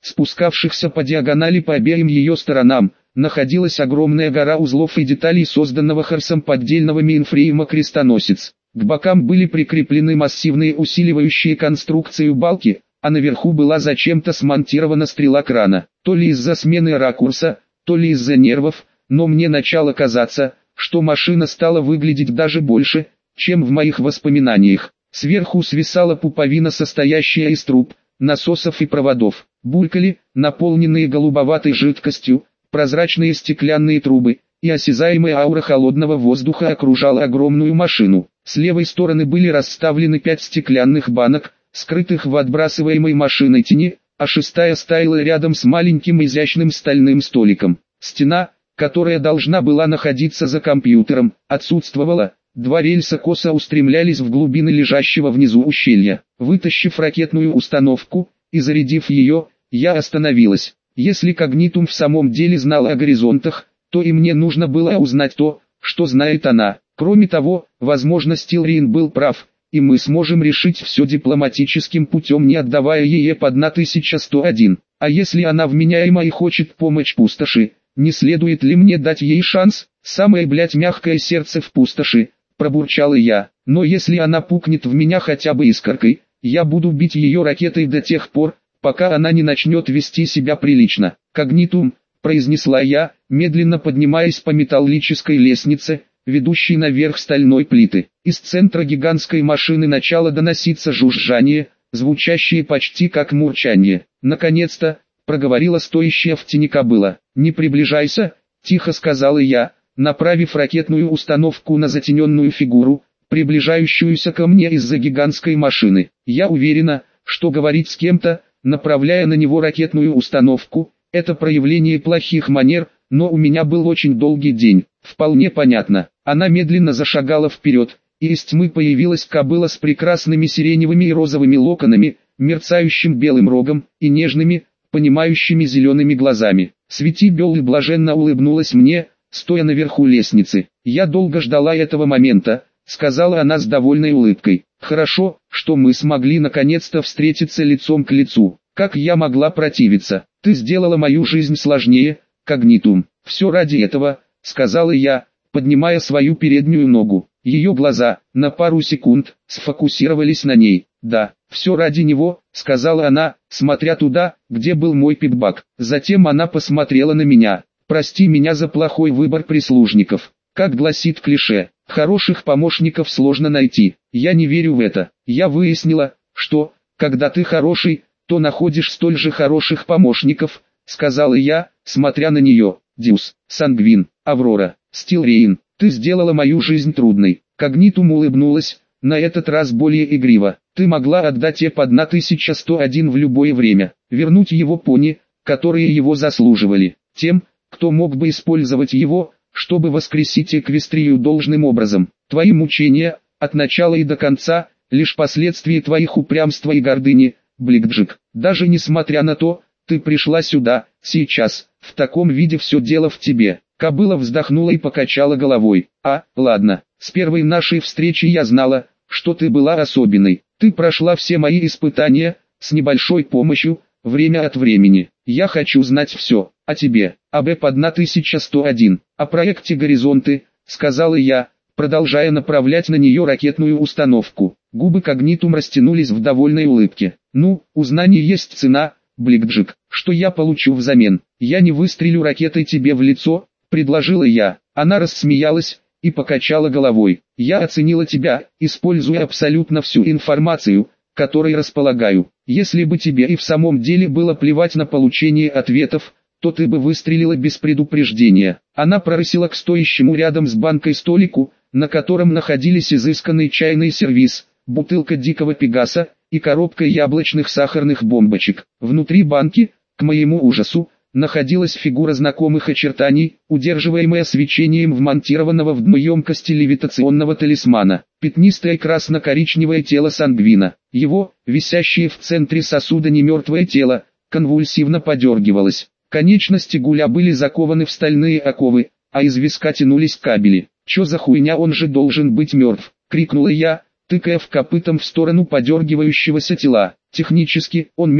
A: спускавшихся по диагонали по обеим ее сторонам, находилась огромная гора узлов и деталей созданного Харсом поддельного мейнфрейма крестоносец. К бокам были прикреплены массивные усиливающие конструкцию балки, а наверху была зачем-то смонтирована стрела крана. То ли из-за смены ракурса, то ли из-за нервов, но мне начало казаться, что машина стала выглядеть даже больше, чем в моих воспоминаниях. Сверху свисала пуповина, состоящая из труб, насосов и проводов. Булькали, наполненные голубоватой жидкостью, прозрачные стеклянные трубы, и осязаемая аура холодного воздуха окружала огромную машину. С левой стороны были расставлены пять стеклянных банок, скрытых в отбрасываемой машиной тени, а шестая стояла рядом с маленьким изящным стальным столиком. Стена, которая должна была находиться за компьютером, отсутствовала. Два рельса косо устремлялись в глубины лежащего внизу ущелья. Вытащив ракетную установку и зарядив ее, я остановилась. Если Когнитум в самом деле знал о горизонтах, то и мне нужно было узнать то, что знает она. Кроме того, возможно, Стилрин был прав, и мы сможем решить все дипломатическим путем, не отдавая ей эп одна тысяча сто один. А если она вменяема и хочет помочь пустоши, не следует ли мне дать ей шанс? Самое, блядь, мягкое сердце в пустоши, пробурчала я. Но если она пукнет в меня хотя бы искоркой, я буду бить ее ракетой до тех пор, пока она не начнет вести себя прилично. Когнитум, произнесла я, медленно поднимаясь по металлической лестнице, ведущей наверх стальной плиты. Из центра гигантской машины начало доноситься жужжание, звучащее почти как мурчание. Наконец-то, проговорила стоящая в тени кобыла. «Не приближайся», — тихо сказала я, направив ракетную установку на затененную фигуру, приближающуюся ко мне из-за гигантской машины. Я уверена, что говорить с кем-то, направляя на него ракетную установку, это проявление плохих манер, но у меня был очень долгий день. Вполне понятно. Она медленно зашагала вперед, и из тьмы появилась кобыла с прекрасными сиреневыми и розовыми локонами, мерцающим белым рогом и нежными, понимающими зелеными глазами. Свети Белл блаженно улыбнулась мне, стоя наверху лестницы. «Я долго ждала этого момента», — сказала она с довольной улыбкой. «Хорошо, что мы смогли наконец-то встретиться лицом к лицу. Как я могла противиться? Ты сделала мою жизнь сложнее, Когнитум. Все ради этого», — сказала я, поднимая свою переднюю ногу. Ее глаза, на пару секунд, сфокусировались на ней. «Да, все ради него», — сказала она, смотря туда, где был мой пикбак. Затем она посмотрела на меня. «Прости меня за плохой выбор прислужников. Как гласит клише, хороших помощников сложно найти. Я не верю в это. Я выяснила, что, когда ты хороший, то находишь столь же хороших помощников», — сказала я, смотря на нее. «Дьюс, Сангвин, Аврора, Стилрейн, ты сделала мою жизнь трудной». Когнитум улыбнулась, на этот раз более игриво. «Ты могла отдать эп одна тысяча сто один в любое время, вернуть его пони, которые его заслуживали, тем, кто мог бы использовать его, чтобы воскресить Эквестрию должным образом. Твои мучения, от начала и до конца, лишь последствия твоих упрямства и гордыни, Бликджик. Даже несмотря на то, ты пришла сюда, сейчас, в таком виде все дело в тебе». Кобыла вздохнула и покачала головой. «А, ладно, с первой нашей встречи я знала, что ты была особенной. Ты прошла все мои испытания, с небольшой помощью, время от времени. Я хочу знать все, о тебе, об эп одна тысяча сто один, о проекте «Горизонты», сказала я, продолжая направлять на нее ракетную установку. Губы Когнитум растянулись в довольной улыбке. «Ну, у знаний есть цена, Бликджик, что я получу взамен? Я не выстрелю ракетой тебе в лицо», предложила я. Она рассмеялась и покачала головой. «Я оценила тебя, используя абсолютно всю информацию, которой располагаю. Если бы тебе и в самом деле было плевать на получение ответов, то ты бы выстрелила без предупреждения». Она прорысила к стоящему рядом с банкой столику, на котором находились изысканный чайный сервиз, бутылка дикого пегаса и коробка яблочных сахарных бомбочек. Внутри банки, к моему ужасу, находилась фигура знакомых очертаний, удерживаемая свечением вмонтированного в дно емкости левитационного талисмана. Пятнистое красно-коричневое тело Сангвина. Его, висящее в центре сосуда немертвое тело, конвульсивно подергивалось. Конечности Гуля были закованы в стальные оковы, а из виска тянулись кабели. «Чё за хуйня, он же должен быть мертв!» — крикнула я, тыкая в копытом в сторону подергивающегося тела. «Технически, он мертв»,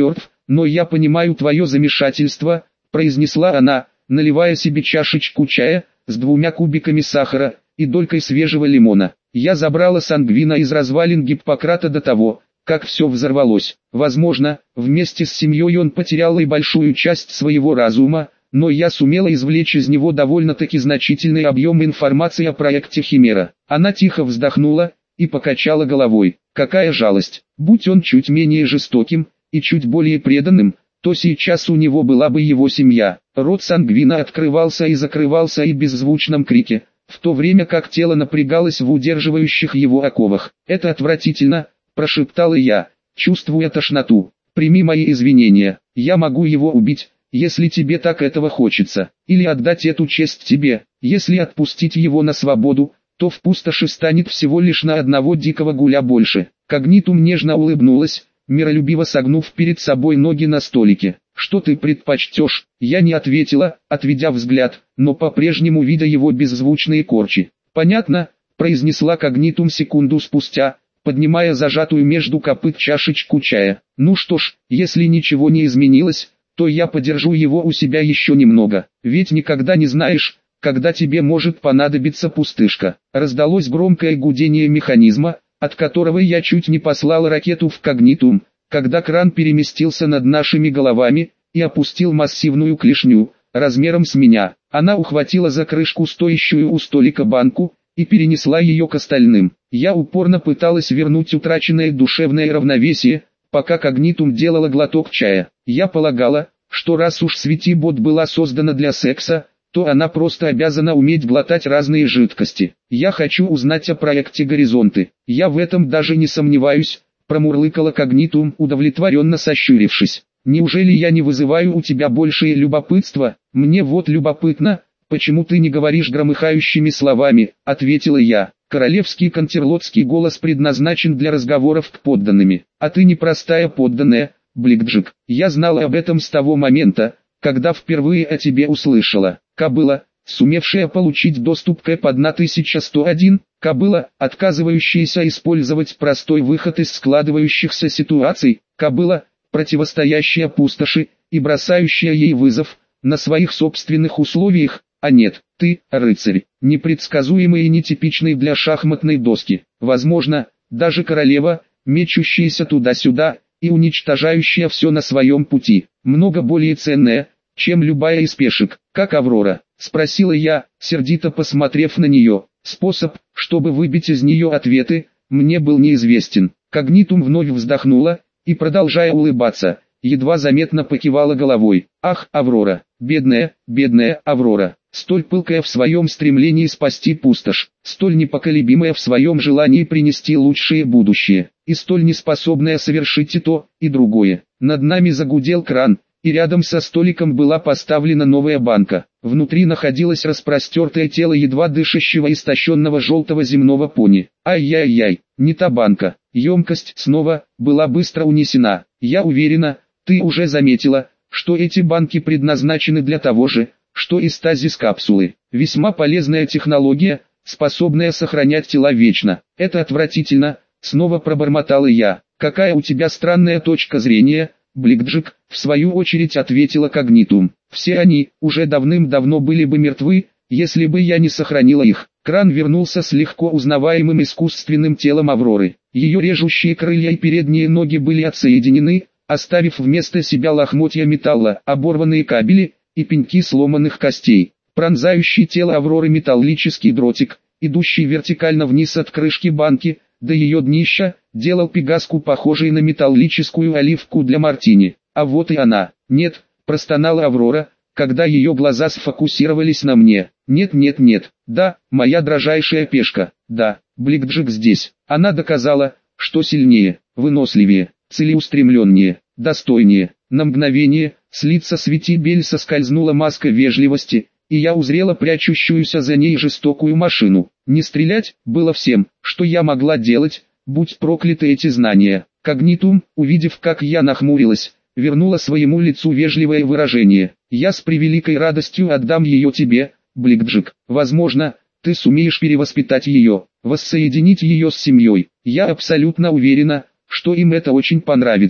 A: но я понимаю твое замешательство», — произнесла она, наливая себе чашечку чая с двумя кубиками сахара и долькой свежего лимона. «Я забрала Сангвина из развалин Гиппократа до того, как все взорвалось. Возможно, вместе с семьей он потерял и большую часть своего разума, но я сумела извлечь из него довольно-таки значительный объем информации о проекте Химера». Она тихо вздохнула и покачала головой. «Какая жалость! Будь он чуть менее жестоким и чуть более преданным, то сейчас у него была бы его семья». Рот Сангвина открывался и закрывался и беззвучном крике, в то время как тело напрягалось в удерживающих его оковах. «Это отвратительно», — прошептала я, чувствуя тошноту. «Прими мои извинения, я могу его убить, если тебе так этого хочется, или отдать эту честь тебе. Если отпустить его на свободу, то в пустоши станет всего лишь на одного дикого гуля больше». Когнитум нежно улыбнулась, миролюбиво согнув перед собой ноги на столике. «Что ты предпочтешь?» Я не ответила, отведя взгляд, но по-прежнему видя его беззвучные корчи. «Понятно», — произнесла Когнитум секунду спустя, поднимая зажатую между копыт чашечку чая. «Ну что ж, если ничего не изменилось, то я подержу его у себя еще немного, ведь никогда не знаешь, когда тебе может понадобиться пустышка». Раздалось громкое гудение механизма, от которого я чуть не послал ракету в Когнитум, когда кран переместился над нашими головами и опустил массивную клешню, размером с меня. Она ухватила за крышку стоящую у столика банку и перенесла ее к остальным. Я упорно пыталась вернуть утраченное душевное равновесие, пока Когнитум делала глоток чая. Я полагала, что раз уж Светибот была создана для секса, то она просто обязана уметь глотать разные жидкости. «Я хочу узнать о проекте «Горизонты». Я в этом даже не сомневаюсь», — промурлыкала Когнитум, удовлетворенно сощурившись. «Неужели я не вызываю у тебя большее любопытство? Мне вот любопытно, почему ты не говоришь громыхающими словами», — ответила я. «Королевский контерлотский голос предназначен для разговоров с подданными, а ты не простая подданная, Бликджик. Я знала об этом с того момента, когда впервые о тебе услышала. Кобыла, сумевшая получить доступ к под на тысяча сто один, кобыла, отказывающаяся использовать простой выход из складывающихся ситуаций, кобыла, противостоящая пустоши и бросающая ей вызов на своих собственных условиях, а нет, ты, рыцарь, непредсказуемый и нетипичный для шахматной доски, возможно, даже королева, мечущаяся туда-сюда и уничтожающая все на своем пути, много более ценная, чем любая из пешек. «Как Аврора?» — спросила я, сердито посмотрев на нее. Способ, чтобы выбить из нее ответы, мне был неизвестен. Когнитум вновь вздохнула и, продолжая улыбаться, едва заметно покивала головой. «Ах, Аврора, бедная, бедная Аврора, столь пылкая в своем стремлении спасти пустошь, столь непоколебимая в своем желании принести лучшее будущее, и столь неспособная совершить и то, и другое». Над нами загудел кран, и рядом со столиком была поставлена новая банка. Внутри находилось распростертое тело едва дышащего истощенного желтого земного пони. Ай-яй-яй, не та банка. Емкость снова была быстро унесена. «Я уверена, ты уже заметила, что эти банки предназначены для того же, что и стазис-капсулы. Весьма полезная технология, способная сохранять тела вечно». «Это отвратительно», — снова пробормотала я. «Какая у тебя странная точка зрения, Бликджик», — в свою очередь ответила Когнитум. «Все они уже давным-давно были бы мертвы, если бы я не сохранила их». Кран вернулся с легко узнаваемым искусственным телом Авроры. Ее режущие крылья и передние ноги были отсоединены, оставив вместо себя лохмотья металла, оборванные кабели и пеньки сломанных костей. Пронзающий тело Авроры металлический дротик, идущий вертикально вниз от крышки банки до ее днища, делал пегаску похожей на металлическую оливку для мартини. «А вот и она». «Нет», — простонала Аврора, когда ее глаза сфокусировались на мне. «Нет, нет, нет. Да, моя дрожайшая пешка. Да, Бликджик здесь». Она доказала, что сильнее, выносливее, целеустремленнее, достойнее. На мгновение с лица Светибель соскользнула маска вежливости, и я узрела прячущуюся за ней жестокую машину. Не стрелять было всем, что я могла делать, будь прокляты эти знания. Когнитум, увидев, как я нахмурилась, вернула своему лицу вежливое выражение. «Я с превеликой радостью отдам ее тебе, Бликджик. Возможно, ты сумеешь перевоспитать ее, воссоединить ее с семьей. Я абсолютно уверена, что им это очень понравится».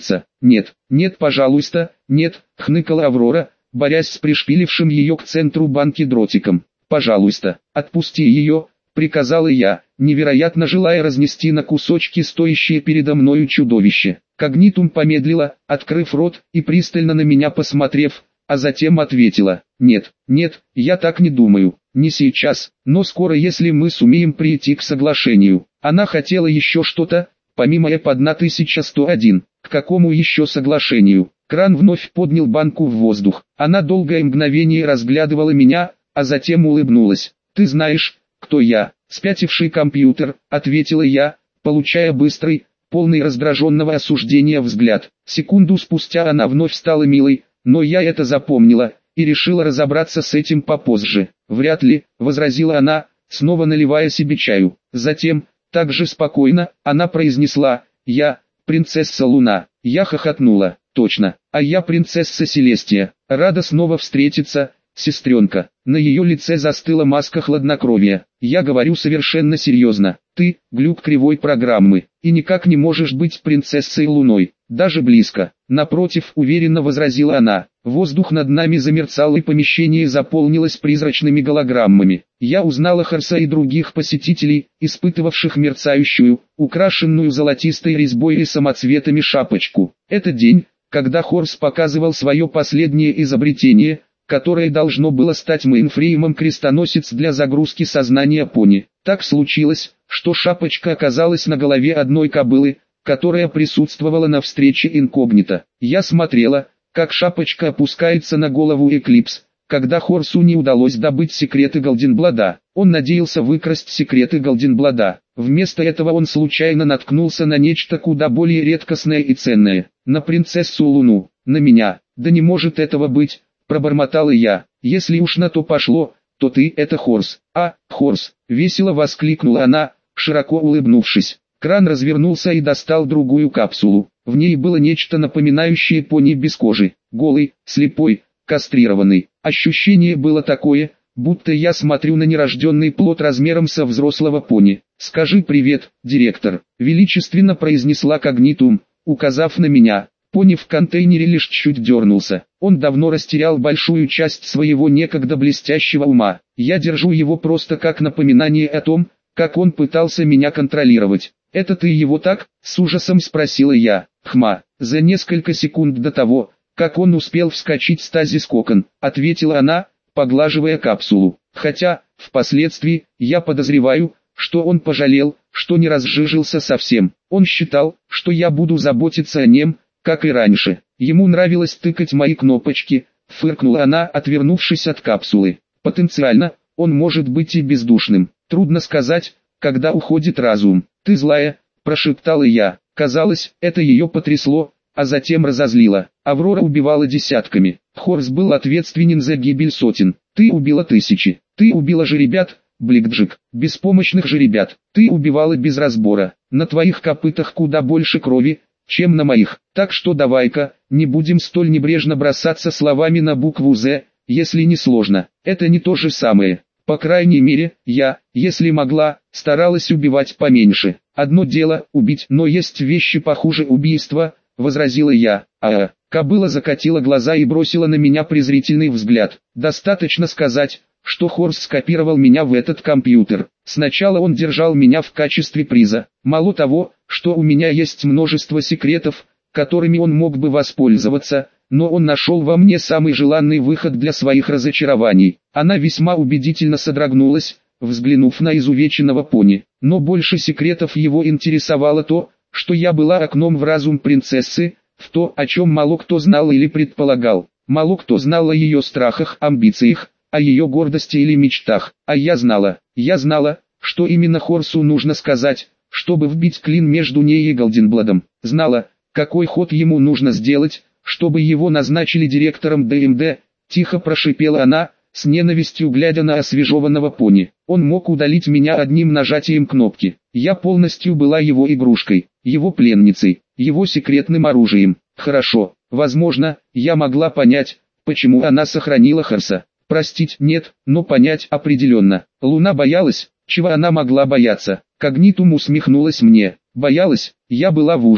A: нет, нет, пожалуйста, нет, хныкала Аврора, борясь с пришпилившим ее к центру банки дротиком. Пожалуйста, отпусти ее, приказала я, невероятно желая разнести на кусочки стоящее передо мною чудовище. Когнитум помедлила, открыв рот и пристально на меня посмотрев, а затем ответила: «Нет, нет, я так не думаю, не сейчас, но скоро, если мы сумеем прийти к соглашению». Она хотела еще что-то, помимо Э под на тысяча сто один. К какому еще соглашению? Кран вновь поднял банку в воздух. Она долгое мгновение разглядывала меня, а затем улыбнулась. «Ты знаешь, кто я?» «Спятивший компьютер», — ответила я, получая быстрый, полный раздраженного осуждения взгляд. Секунду спустя она вновь стала милой, но я это запомнила, и решила разобраться с этим попозже. «Вряд ли», — возразила она, снова наливая себе чаю. Затем, так же спокойно, она произнесла: «Я, принцесса Луна». Я хохотнула. «Точно, а я принцесса Селестия. Рада снова встретиться, сестренка». На ее лице застыла маска хладнокровия. «Я говорю совершенно серьезно. Ты — глюк кривой программы, и никак не можешь быть принцессой Луной, даже близко». «Напротив», — уверенно возразила она. Воздух над нами замерцал, и помещение заполнилось призрачными голограммами. Я узнала Хорса и других посетителей, испытывавших мерцающую, украшенную золотистой резьбой и самоцветами шапочку. Это день, когда Хорс показывал свое последнее изобретение, которое должно было стать мейнфреймом-крестоносец для загрузки сознания пони. Так случилось, что шапочка оказалась на голове одной кобылы, которая присутствовала на встрече инкогнито. Я смотрела, как шапочка опускается на голову Эклипс, когда Хорсу не удалось добыть секреты Голденблада. Он надеялся выкрасть секреты Голденблада. Вместо этого он случайно наткнулся на нечто куда более редкостное и ценное. На принцессу Луну, на меня. «Да не может этого быть», — пробормотала я. «Если уж на то пошло, то ты — это Хорс». «А, Хорс», — весело воскликнула она, широко улыбнувшись. Кран развернулся и достал другую капсулу. В ней было нечто напоминающее пони без кожи. Голый, слепой, кастрированный. Ощущение было такое, будто я смотрю на нерожденный плод размером со взрослого пони. «Скажи привет, директор», — величественно произнесла Когнитум, указав на меня. Пони в контейнере лишь чуть дернулся. Он давно растерял большую часть своего некогда блестящего ума. Я держу его просто как напоминание о том, как он пытался меня контролировать. «Это ты его так?» — с ужасом спросила я. «Хма». За несколько секунд до того, как он успел вскочить в стазис-кокон, ответила она, поглаживая капсулу. Хотя, впоследствии, я подозреваю, что он пожалел, что не разжижился совсем. Он считал, что я буду заботиться о нем, как и раньше. Ему нравилось тыкать мои кнопочки, фыркнула она, отвернувшись от капсулы. Потенциально, он может быть и бездушным. Трудно сказать, когда уходит разум. «Ты злая», — прошептала я. Казалось, это ее потрясло, а затем разозлило. Аврора убивала десятками. Хорс был ответственен за гибель сотен. Ты убила тысячи. Ты убила жеребят, Бликджик, беспомощных жеребят. Ты убивала без разбора. На твоих копытах куда больше крови, чем на моих. Так что давай-ка, не будем столь небрежно бросаться словами на букву «З», если не сложно. Это не то же самое. По крайней мере, я, если могла, старалась убивать поменьше. Одно дело убить, но есть вещи похуже убийства, возразила я. А, кобыла закатила глаза и бросила на меня презрительный взгляд. Достаточно сказать, что Хорс скопировал меня в этот компьютер. Сначала он держал меня в качестве приза. Мало того, что у меня есть множество секретов, которыми он мог бы воспользоваться, но он нашел во мне самый желанный выход для своих разочарований. Она весьма убедительно содрогнулась, взглянув на изувеченного пони. Но больше секретов его интересовало то, что я была окном в разум принцессы, в то, о чем мало кто знал или предполагал. Мало кто знал о ее страхах, амбициях, о ее гордости или мечтах. А я знала, я знала, что именно Хорсу нужно сказать, чтобы вбить клин между ней и Голденбладом. Знала, какой ход ему нужно сделать, чтобы его назначили директором ДМД, тихо прошипела она, с ненавистью глядя на освежеванного пони. Он мог удалить меня одним нажатием кнопки. Я полностью была его игрушкой, его пленницей, его секретным оружием. Хорошо, возможно, я могла понять, почему она сохранила Хорса. Простить нет, но понять определенно. Луна боялась, чего она могла бояться. Когнитум усмехнулась мне. Боялась, я была в ужасе.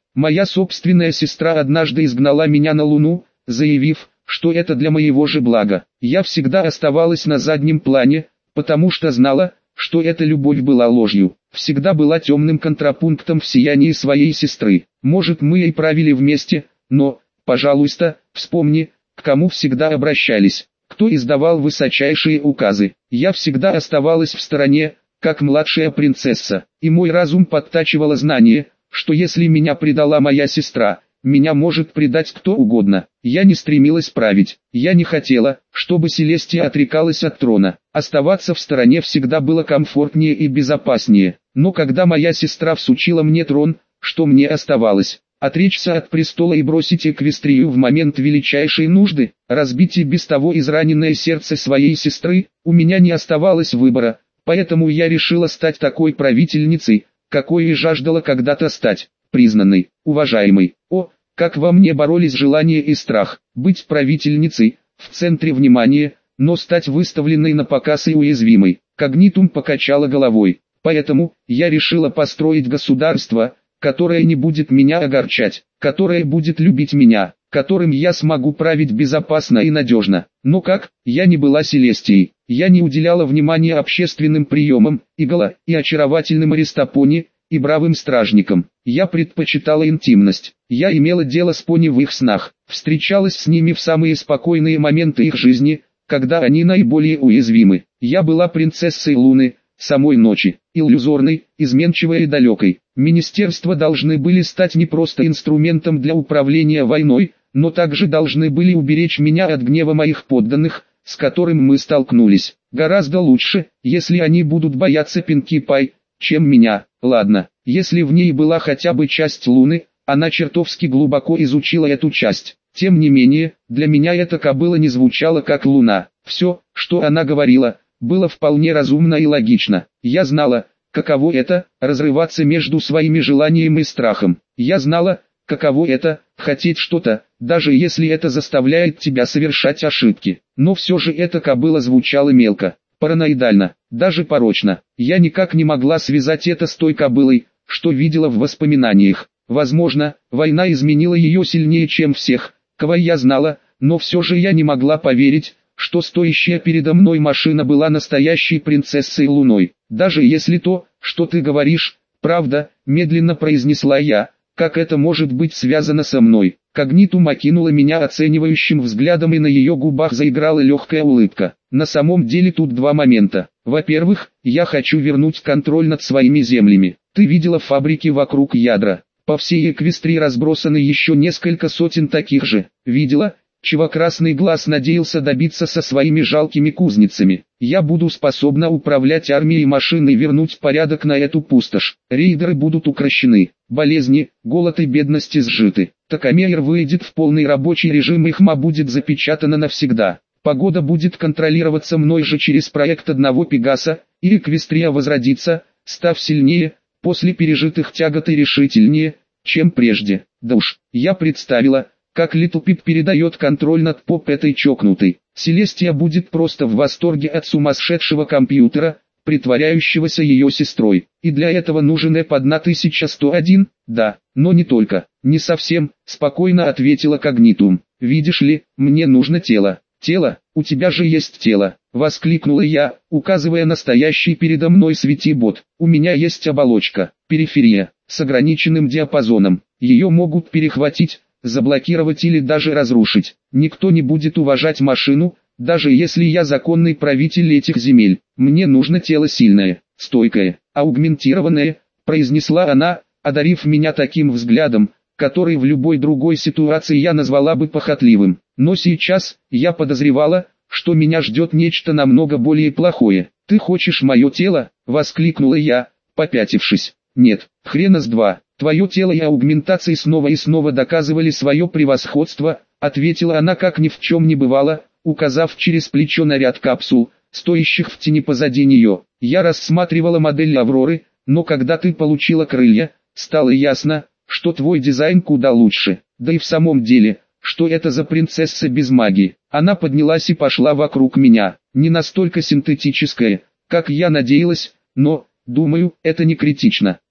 A: Моя собственная сестра однажды изгнала меня на Луну, заявив, что это для моего же блага. Я всегда оставалась на заднем плане, потому что знала, что эта любовь была ложью, всегда была темным контрапунктом в сиянии своей сестры. Может, мы и правили вместе, но, пожалуйста, вспомни, к кому всегда обращались, кто издавал высочайшие указы. Я всегда оставалась в стороне, как младшая принцесса, и мой разум подтачивало знание, что если меня предала моя сестра, меня может предать кто угодно. Я не стремилась править, я не хотела, чтобы Селестия отрекалась от трона. Оставаться в стороне всегда было комфортнее и безопаснее. Но когда моя сестра всучила мне трон, что мне оставалось? Отречься от престола и бросить Эквестрию в момент величайшей нужды? Разбить и без того израненное сердце своей сестры? У меня не оставалось выбора, поэтому я решила стать такой правительницей, какой и жаждала когда-то стать. Признанной, уважаемой. О, как во мне боролись желание и страх, быть правительницей, в центре внимания, но стать выставленной на показ и уязвимой. Когнитум покачала головой. Поэтому, я решила построить государство, которое не будет меня огорчать, которое будет любить меня, которым я смогу править безопасно и надежно. Но как, я не была Селестией, я не уделяла внимания общественным приемам, Игала, и очаровательным Аристопоне, и бравым стражникам. Я предпочитала интимность. Я имела дело с пони в их снах, встречалась с ними в самые спокойные моменты их жизни, когда они наиболее уязвимы. Я была принцессой Луны, самой ночи, иллюзорной, изменчивой и далекой. Министерства должны были стать не просто инструментом для управления войной, но также должны были уберечь меня от гнева моих подданных, с которым мы столкнулись. Гораздо лучше, если они будут бояться Пинки Пай, чем меня. Ладно, если в ней была хотя бы часть Луны, она чертовски глубоко изучила эту часть. Тем не менее, для меня эта кобыла не звучала как Луна. Все, что она говорила, было вполне разумно и логично. Я знала, каково это – разрываться между своими желанием и страхом. Я знала, каково это – хотеть что-то, даже если это заставляет тебя совершать ошибки. Но все же эта кобыла звучала мелко, параноидально, даже порочно. Я никак не могла связать это с той кобылой, что видела в воспоминаниях. Возможно, война изменила ее сильнее, чем всех, кого я знала, но все же я не могла поверить, что стоящая передо мной машина была настоящей принцессой Луной. Даже если то, что ты говоришь, правда, медленно произнесла я, как это может быть связано со мной. Когнитум окинула меня оценивающим взглядом, и на ее губах заиграла легкая улыбка. На самом деле тут два момента. Во-первых, я хочу вернуть контроль над своими землями. Ты видела фабрики вокруг ядра? По всей Эквестрии разбросаны еще несколько сотен таких же. Видела, чего Красный Глаз надеялся добиться со своими жалкими кузницами? Я буду способна управлять армией машин и вернуть порядок на эту пустошь. Рейдеры будут укрощены, болезни, голод и бедность изжиты. Такомейр выйдет в полный рабочий режим, и Хма будет запечатана навсегда. Погода будет контролироваться мной же через проект одного Пегаса, и Эквестрия возродится, став сильнее, после пережитых тягот и решительнее, чем прежде. Да уж, я представила, как Литл Пип передает контроль над поп этой чокнутой. Селестия будет просто в восторге от сумасшедшего компьютера, притворяющегося ее сестрой. И для этого нужен Эп тысяча сто один, да, но не только. Не совсем, спокойно ответила Когнитум. Видишь ли, мне нужно тело. Тело? У тебя же есть тело, воскликнула я, указывая на стоящий передо мной светибот. У меня есть оболочка, периферия, с ограниченным диапазоном. Ее могут перехватить, заблокировать или даже разрушить. Никто не будет уважать машину, даже если я законный правитель этих земель. Мне нужно тело сильное, стойкое, аугментированное, произнесла она, одарив меня таким взглядом, который в любой другой ситуации я назвала бы похотливым. Но сейчас, я подозревала, что меня ждет нечто намного более плохое. «Ты хочешь мое тело?» — воскликнула я, попятившись. «Нет, хрена с два. Твое тело и аугментации снова и снова доказывали свое превосходство», — ответила она как ни в чем не бывало, указав через плечо на ряд капсул, стоящих в тени позади нее. «Я рассматривала модель Авроры, но когда ты получила крылья, стало ясно, что твой дизайн куда лучше. Да и в самом деле, что это за принцесса без магии?» Она поднялась и пошла вокруг меня. Не настолько синтетическая, как я надеялась, но, думаю, это не критично.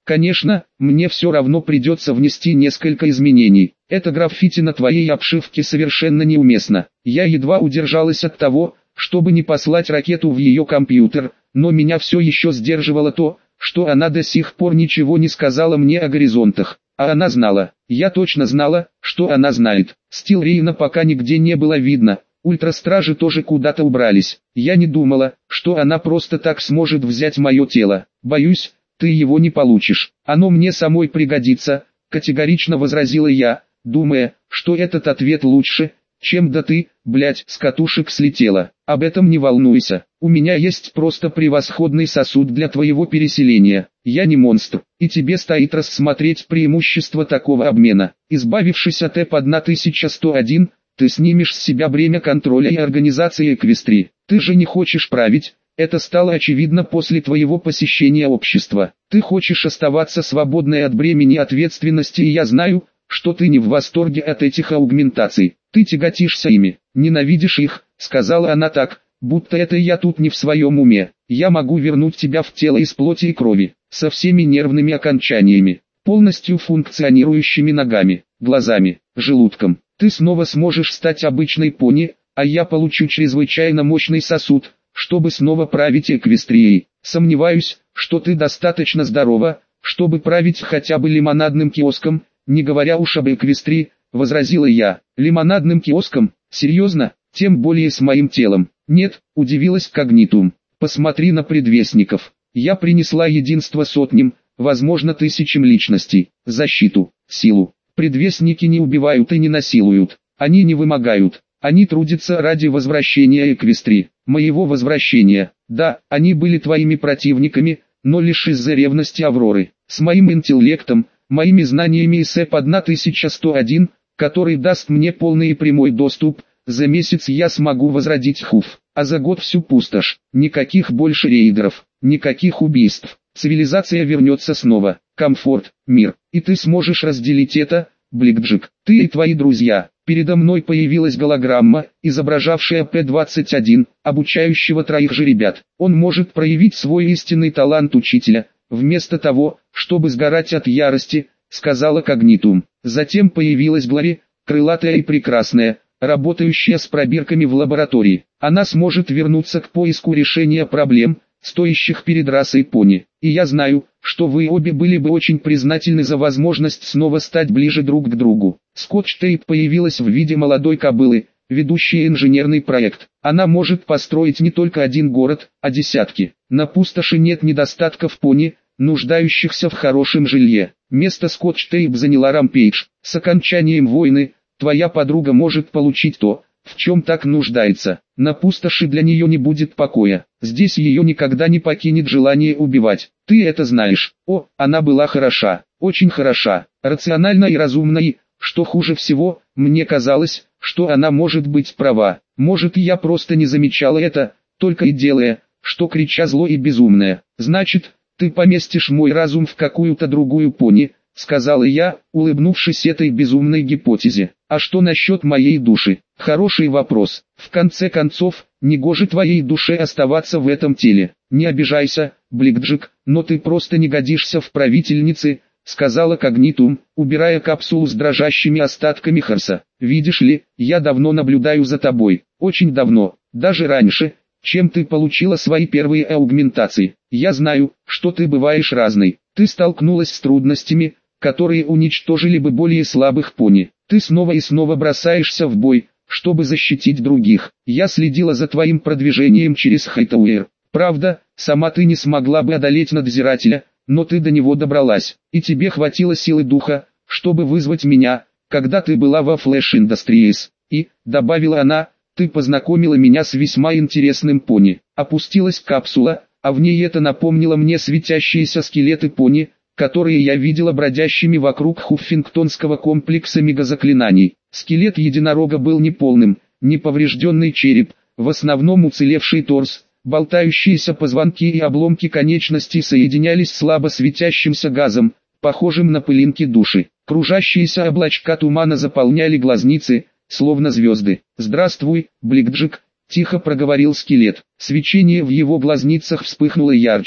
A: Конечно, мне все равно придется внести несколько изменений. Это граффити на твоей обшивке совершенно неуместно. Я едва удержалась от того, чтобы не послать ракету в ее компьютер, но меня все еще сдерживало то, что она до сих пор ничего не сказала мне о горизонтах. А она знала, я точно знала, что она знает. Стилрейна пока нигде не было видно, ультрастражи тоже куда-то убрались. Я не думала, что она просто так сможет взять мое тело. Боюсь, ты его не получишь. Оно мне самой пригодится, категорично возразила я, думая, что этот ответ лучше, чем да ты, блять, с катушек слетела. Об этом не волнуйся, у меня есть просто превосходный сосуд для твоего переселения. Я не монстр, и тебе стоит рассмотреть преимущество такого обмена. Избавившись от Эп тысяча сто один, ты снимешь с себя бремя контроля и организации Эквестрии. Ты же не хочешь править, это стало очевидно после твоего посещения общества. Ты хочешь оставаться свободной от бремени ответственности, и я знаю, что ты не в восторге от этих аугментаций. Ты тяготишься ими, ненавидишь их, сказала она так, будто это я тут не в своем уме. Я могу вернуть тебя в тело из плоти и крови, со всеми нервными окончаниями, полностью функционирующими ногами, глазами, желудком. Ты снова сможешь стать обычной пони, а я получу чрезвычайно мощный сосуд, чтобы снова править Эквестрией. Сомневаюсь, что ты достаточно здорова, чтобы править хотя бы лимонадным киоском, не говоря уж об Эквестрии, возразила я. Лимонадным киоском? Серьезно? Тем более с моим телом. Нет, удивилась Когнитум. Посмотри на предвестников. Я принесла единство сотням, возможно тысячам личностей, защиту, силу. Предвестники не убивают и не насилуют. Они не вымогают. Они трудятся ради возвращения Эквестрии. Моего возвращения. Да, они были твоими противниками, но лишь из-за ревности Авроры. С моим интеллектом, моими знаниями из Эп тысяча сто один, который даст мне полный и прямой доступ, за месяц я смогу возродить Хуф, а за год всю пустошь. Никаких больше рейдеров, никаких убийств. Цивилизация вернется снова, комфорт, мир, и ты сможешь разделить это, Бликджик, ты и твои друзья. Передо мной появилась голограмма, изображавшая П двадцать один, обучающего троих же ребят. Он может проявить свой истинный талант учителя, вместо того, чтобы сгорать от ярости, сказала Когнитум. Затем появилась Глори, крылатая и прекрасная, работающая с пробирками в лаборатории. Она сможет вернуться к поиску решения проблем, стоящих перед расой пони. И я знаю, что вы обе были бы очень признательны за возможность снова стать ближе друг к другу. Скотч-тейп появилась в виде молодой кобылы, ведущей инженерный проект. Она может построить не только один город, а десятки. На пустоши нет недостатков пони, нуждающихся в хорошем жилье. Место Скотч-тейп заняла Рампейдж. С окончанием войны, твоя подруга может получить то, в чем так нуждается. На пустоши для нее не будет покоя. Здесь ее никогда не покинет желание убивать. Ты это знаешь. О, она была хороша, очень хороша, рациональна и разумна и, что хуже всего, мне казалось, что она может быть права. Может, я просто не замечала это, только и делая, что крича зло и безумное. Значит, ты поместишь мой разум в какую-то другую пони, сказала я, улыбнувшись этой безумной гипотезе. А что насчет моей души? Хороший вопрос. В конце концов, негоже твоей душе оставаться в этом теле. Не обижайся, Бликджик, но ты просто не годишься в правительнице, сказала Когнитум, убирая капсулу с дрожащими остатками Харса. Видишь ли, я давно наблюдаю за тобой. Очень давно, даже раньше, чем ты получила свои первые аугментации. Я знаю, что ты бываешь разной. Ты столкнулась с трудностями, которые уничтожили бы более слабых пони. Ты снова и снова бросаешься в бой, чтобы защитить других. Я следила за твоим продвижением через Хайтауэр. Правда, сама ты не смогла бы одолеть надзирателя, но ты до него добралась. И тебе хватило силы духа, чтобы вызвать меня, когда ты была во Flash Industries. И, добавила она, ты познакомила меня с весьма интересным пони. Опустилась капсула, а в ней это напомнило мне светящиеся скелеты пони, которые я видела бродящими вокруг Хуффингтонского комплекса мегазаклинаний. Скелет единорога был неполным, неповрежденный череп, в основном уцелевший торс, болтающиеся позвонки и обломки конечностей соединялись слабо светящимся газом, похожим на пылинки души. Кружащиеся облачка тумана заполняли глазницы, словно звезды. «Здравствуй, Бликджик», — тихо проговорил скелет. Свечение в его глазницах вспыхнуло ярче.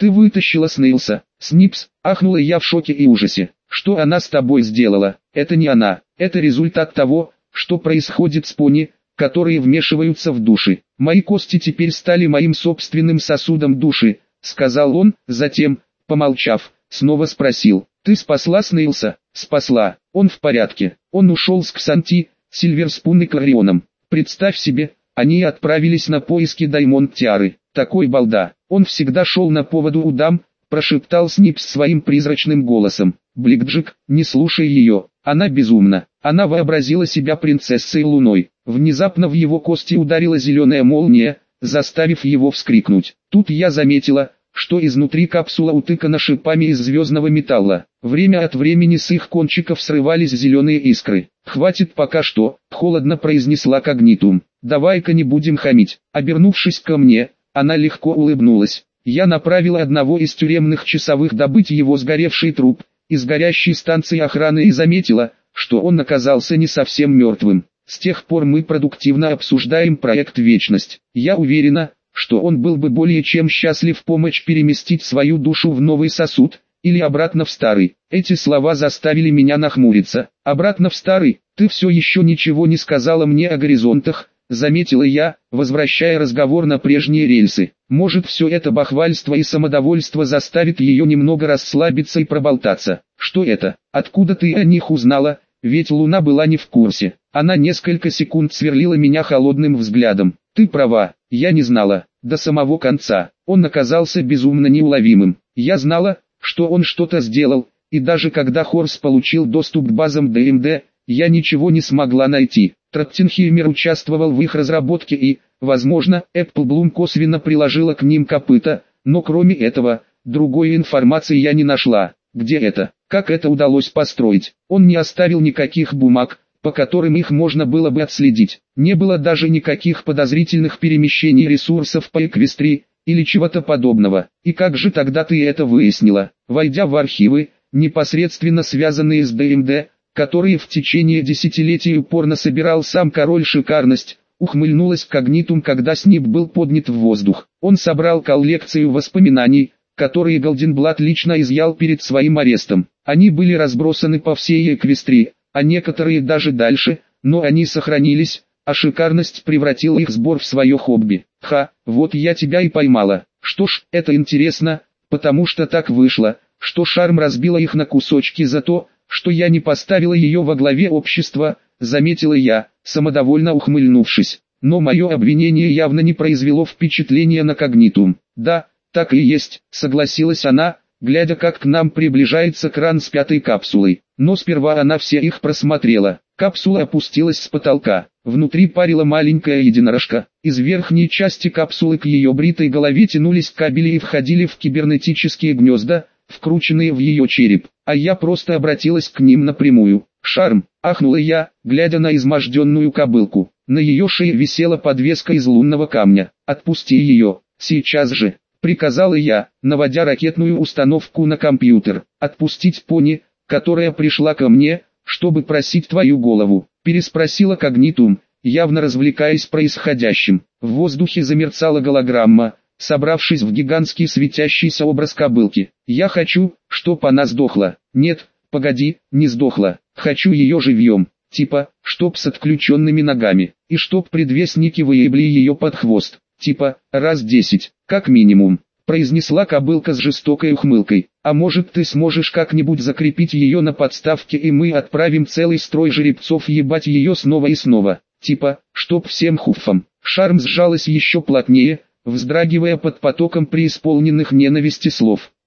A: Ты вытащила Снейлса, Снипс, ахнула я в шоке и ужасе. Что она с тобой сделала? Это не она, это результат того, что происходит с пони, которые вмешиваются в души. Мои кости теперь стали моим собственным сосудом души, сказал он, затем, помолчав, снова спросил. Ты спасла Снейлса? Спасла. Он в порядке. Он ушел с Ксанти, Сильверспун и Кларионом. Представь себе, они отправились на поиски Даймонд Тиары. Такой балда. Он всегда шел на поводу у дам, прошептал Снипс своим призрачным голосом. Бликджик, не слушай ее. Она безумна. Она вообразила себя принцессой Луной. Внезапно в его кости ударила зеленая молния, заставив его вскрикнуть. Тут я заметила, что изнутри капсула утыкана шипами из звездного металла. Время от времени с их кончиков срывались зеленые искры. «Хватит пока что», — холодно произнесла Когнитум. «Давай-ка не будем хамить». Обернувшись ко мне, она легко улыбнулась. Я направила одного из тюремных часовых добыть его сгоревший труп из горящей станции охраны и заметила, что он оказался не совсем мертвым. С тех пор мы продуктивно обсуждаем проект «Вечность». Я уверена, что он был бы более чем счастлив помочь переместить свою душу в новый сосуд, или обратно в старый. Эти слова заставили меня нахмуриться. Обратно в старый, ты все еще ничего не сказала мне о горизонтах, заметила я, возвращая разговор на прежние рельсы. Может, все это бахвальство и самодовольство заставит ее немного расслабиться и проболтаться. Что это? Откуда ты о них узнала? Ведь Луна была не в курсе. Она несколько секунд сверлила меня холодным взглядом. Ты права, я не знала. До самого конца. Он оказался безумно неуловимым. Я знала, что он что-то сделал, и даже когда Хорс получил доступ к базам Д М Д, я ничего не смогла найти. Траттенхеймер участвовал в их разработке и, возможно, Эпплблум косвенно приложила к ним копыта, но кроме этого, другой информации я не нашла. Где это? Как это удалось построить? Он не оставил никаких бумаг, по которым их можно было бы отследить. Не было даже никаких подозрительных перемещений ресурсов по Эквестрии, или чего-то подобного. И как же тогда ты это выяснила? Войдя в архивы, непосредственно связанные с Д М Д, которые в течение десятилетий упорно собирал сам король Шикарность, ухмыльнулась Когнитум, когда Снип был поднят в воздух. Он собрал коллекцию воспоминаний, которые Голденблат лично изъял перед своим арестом. Они были разбросаны по всей Эквестрии, а некоторые даже дальше, но они сохранились, а Шикарность превратила их сбор в свое хобби. Ха, вот я тебя и поймала. Что ж, это интересно, потому что так вышло, что Шарм разбила их на кусочки за то, что я не поставила ее во главе общества, заметила я, самодовольно ухмыльнувшись. Но мое обвинение явно не произвело впечатления на Когнитум. Да, так и есть, согласилась она, глядя, как к нам приближается кран с пятой капсулой. Но сперва она все их просмотрела. Капсула опустилась с потолка. Внутри парила маленькая единорожка. Из верхней части капсулы к ее бритой голове тянулись кабели и входили в кибернетические гнезда, вкрученные в ее череп. А я просто обратилась к ним напрямую. «Шарм!» – ахнула я, глядя на изможденную кобылку. На ее шее висела подвеска из лунного камня. «Отпусти ее, сейчас же!» – приказала я, наводя ракетную установку на компьютер. «Отпустить пони, которая пришла ко мне, чтобы просить твою голову?» – переспросила Когнитум, явно развлекаясь происходящим. В воздухе замерцала голограмма, собравшись в гигантский светящийся образ кобылки. «Я хочу, чтоб она сдохла». «Нет, погоди, не сдохла. Хочу ее живьем. Типа, чтоб с отключенными ногами. И чтоб предвестники выебли ее под хвост. Типа, раз десять, как минимум», произнесла кобылка с жестокой ухмылкой. «А может, ты сможешь как-нибудь закрепить ее на подставке, и мы отправим целый строй жеребцов ебать ее снова и снова. Типа, чтоб всем хуфам». Шарм сжалась еще плотнее, вздрагивая под потоком преисполненных ненависти слов.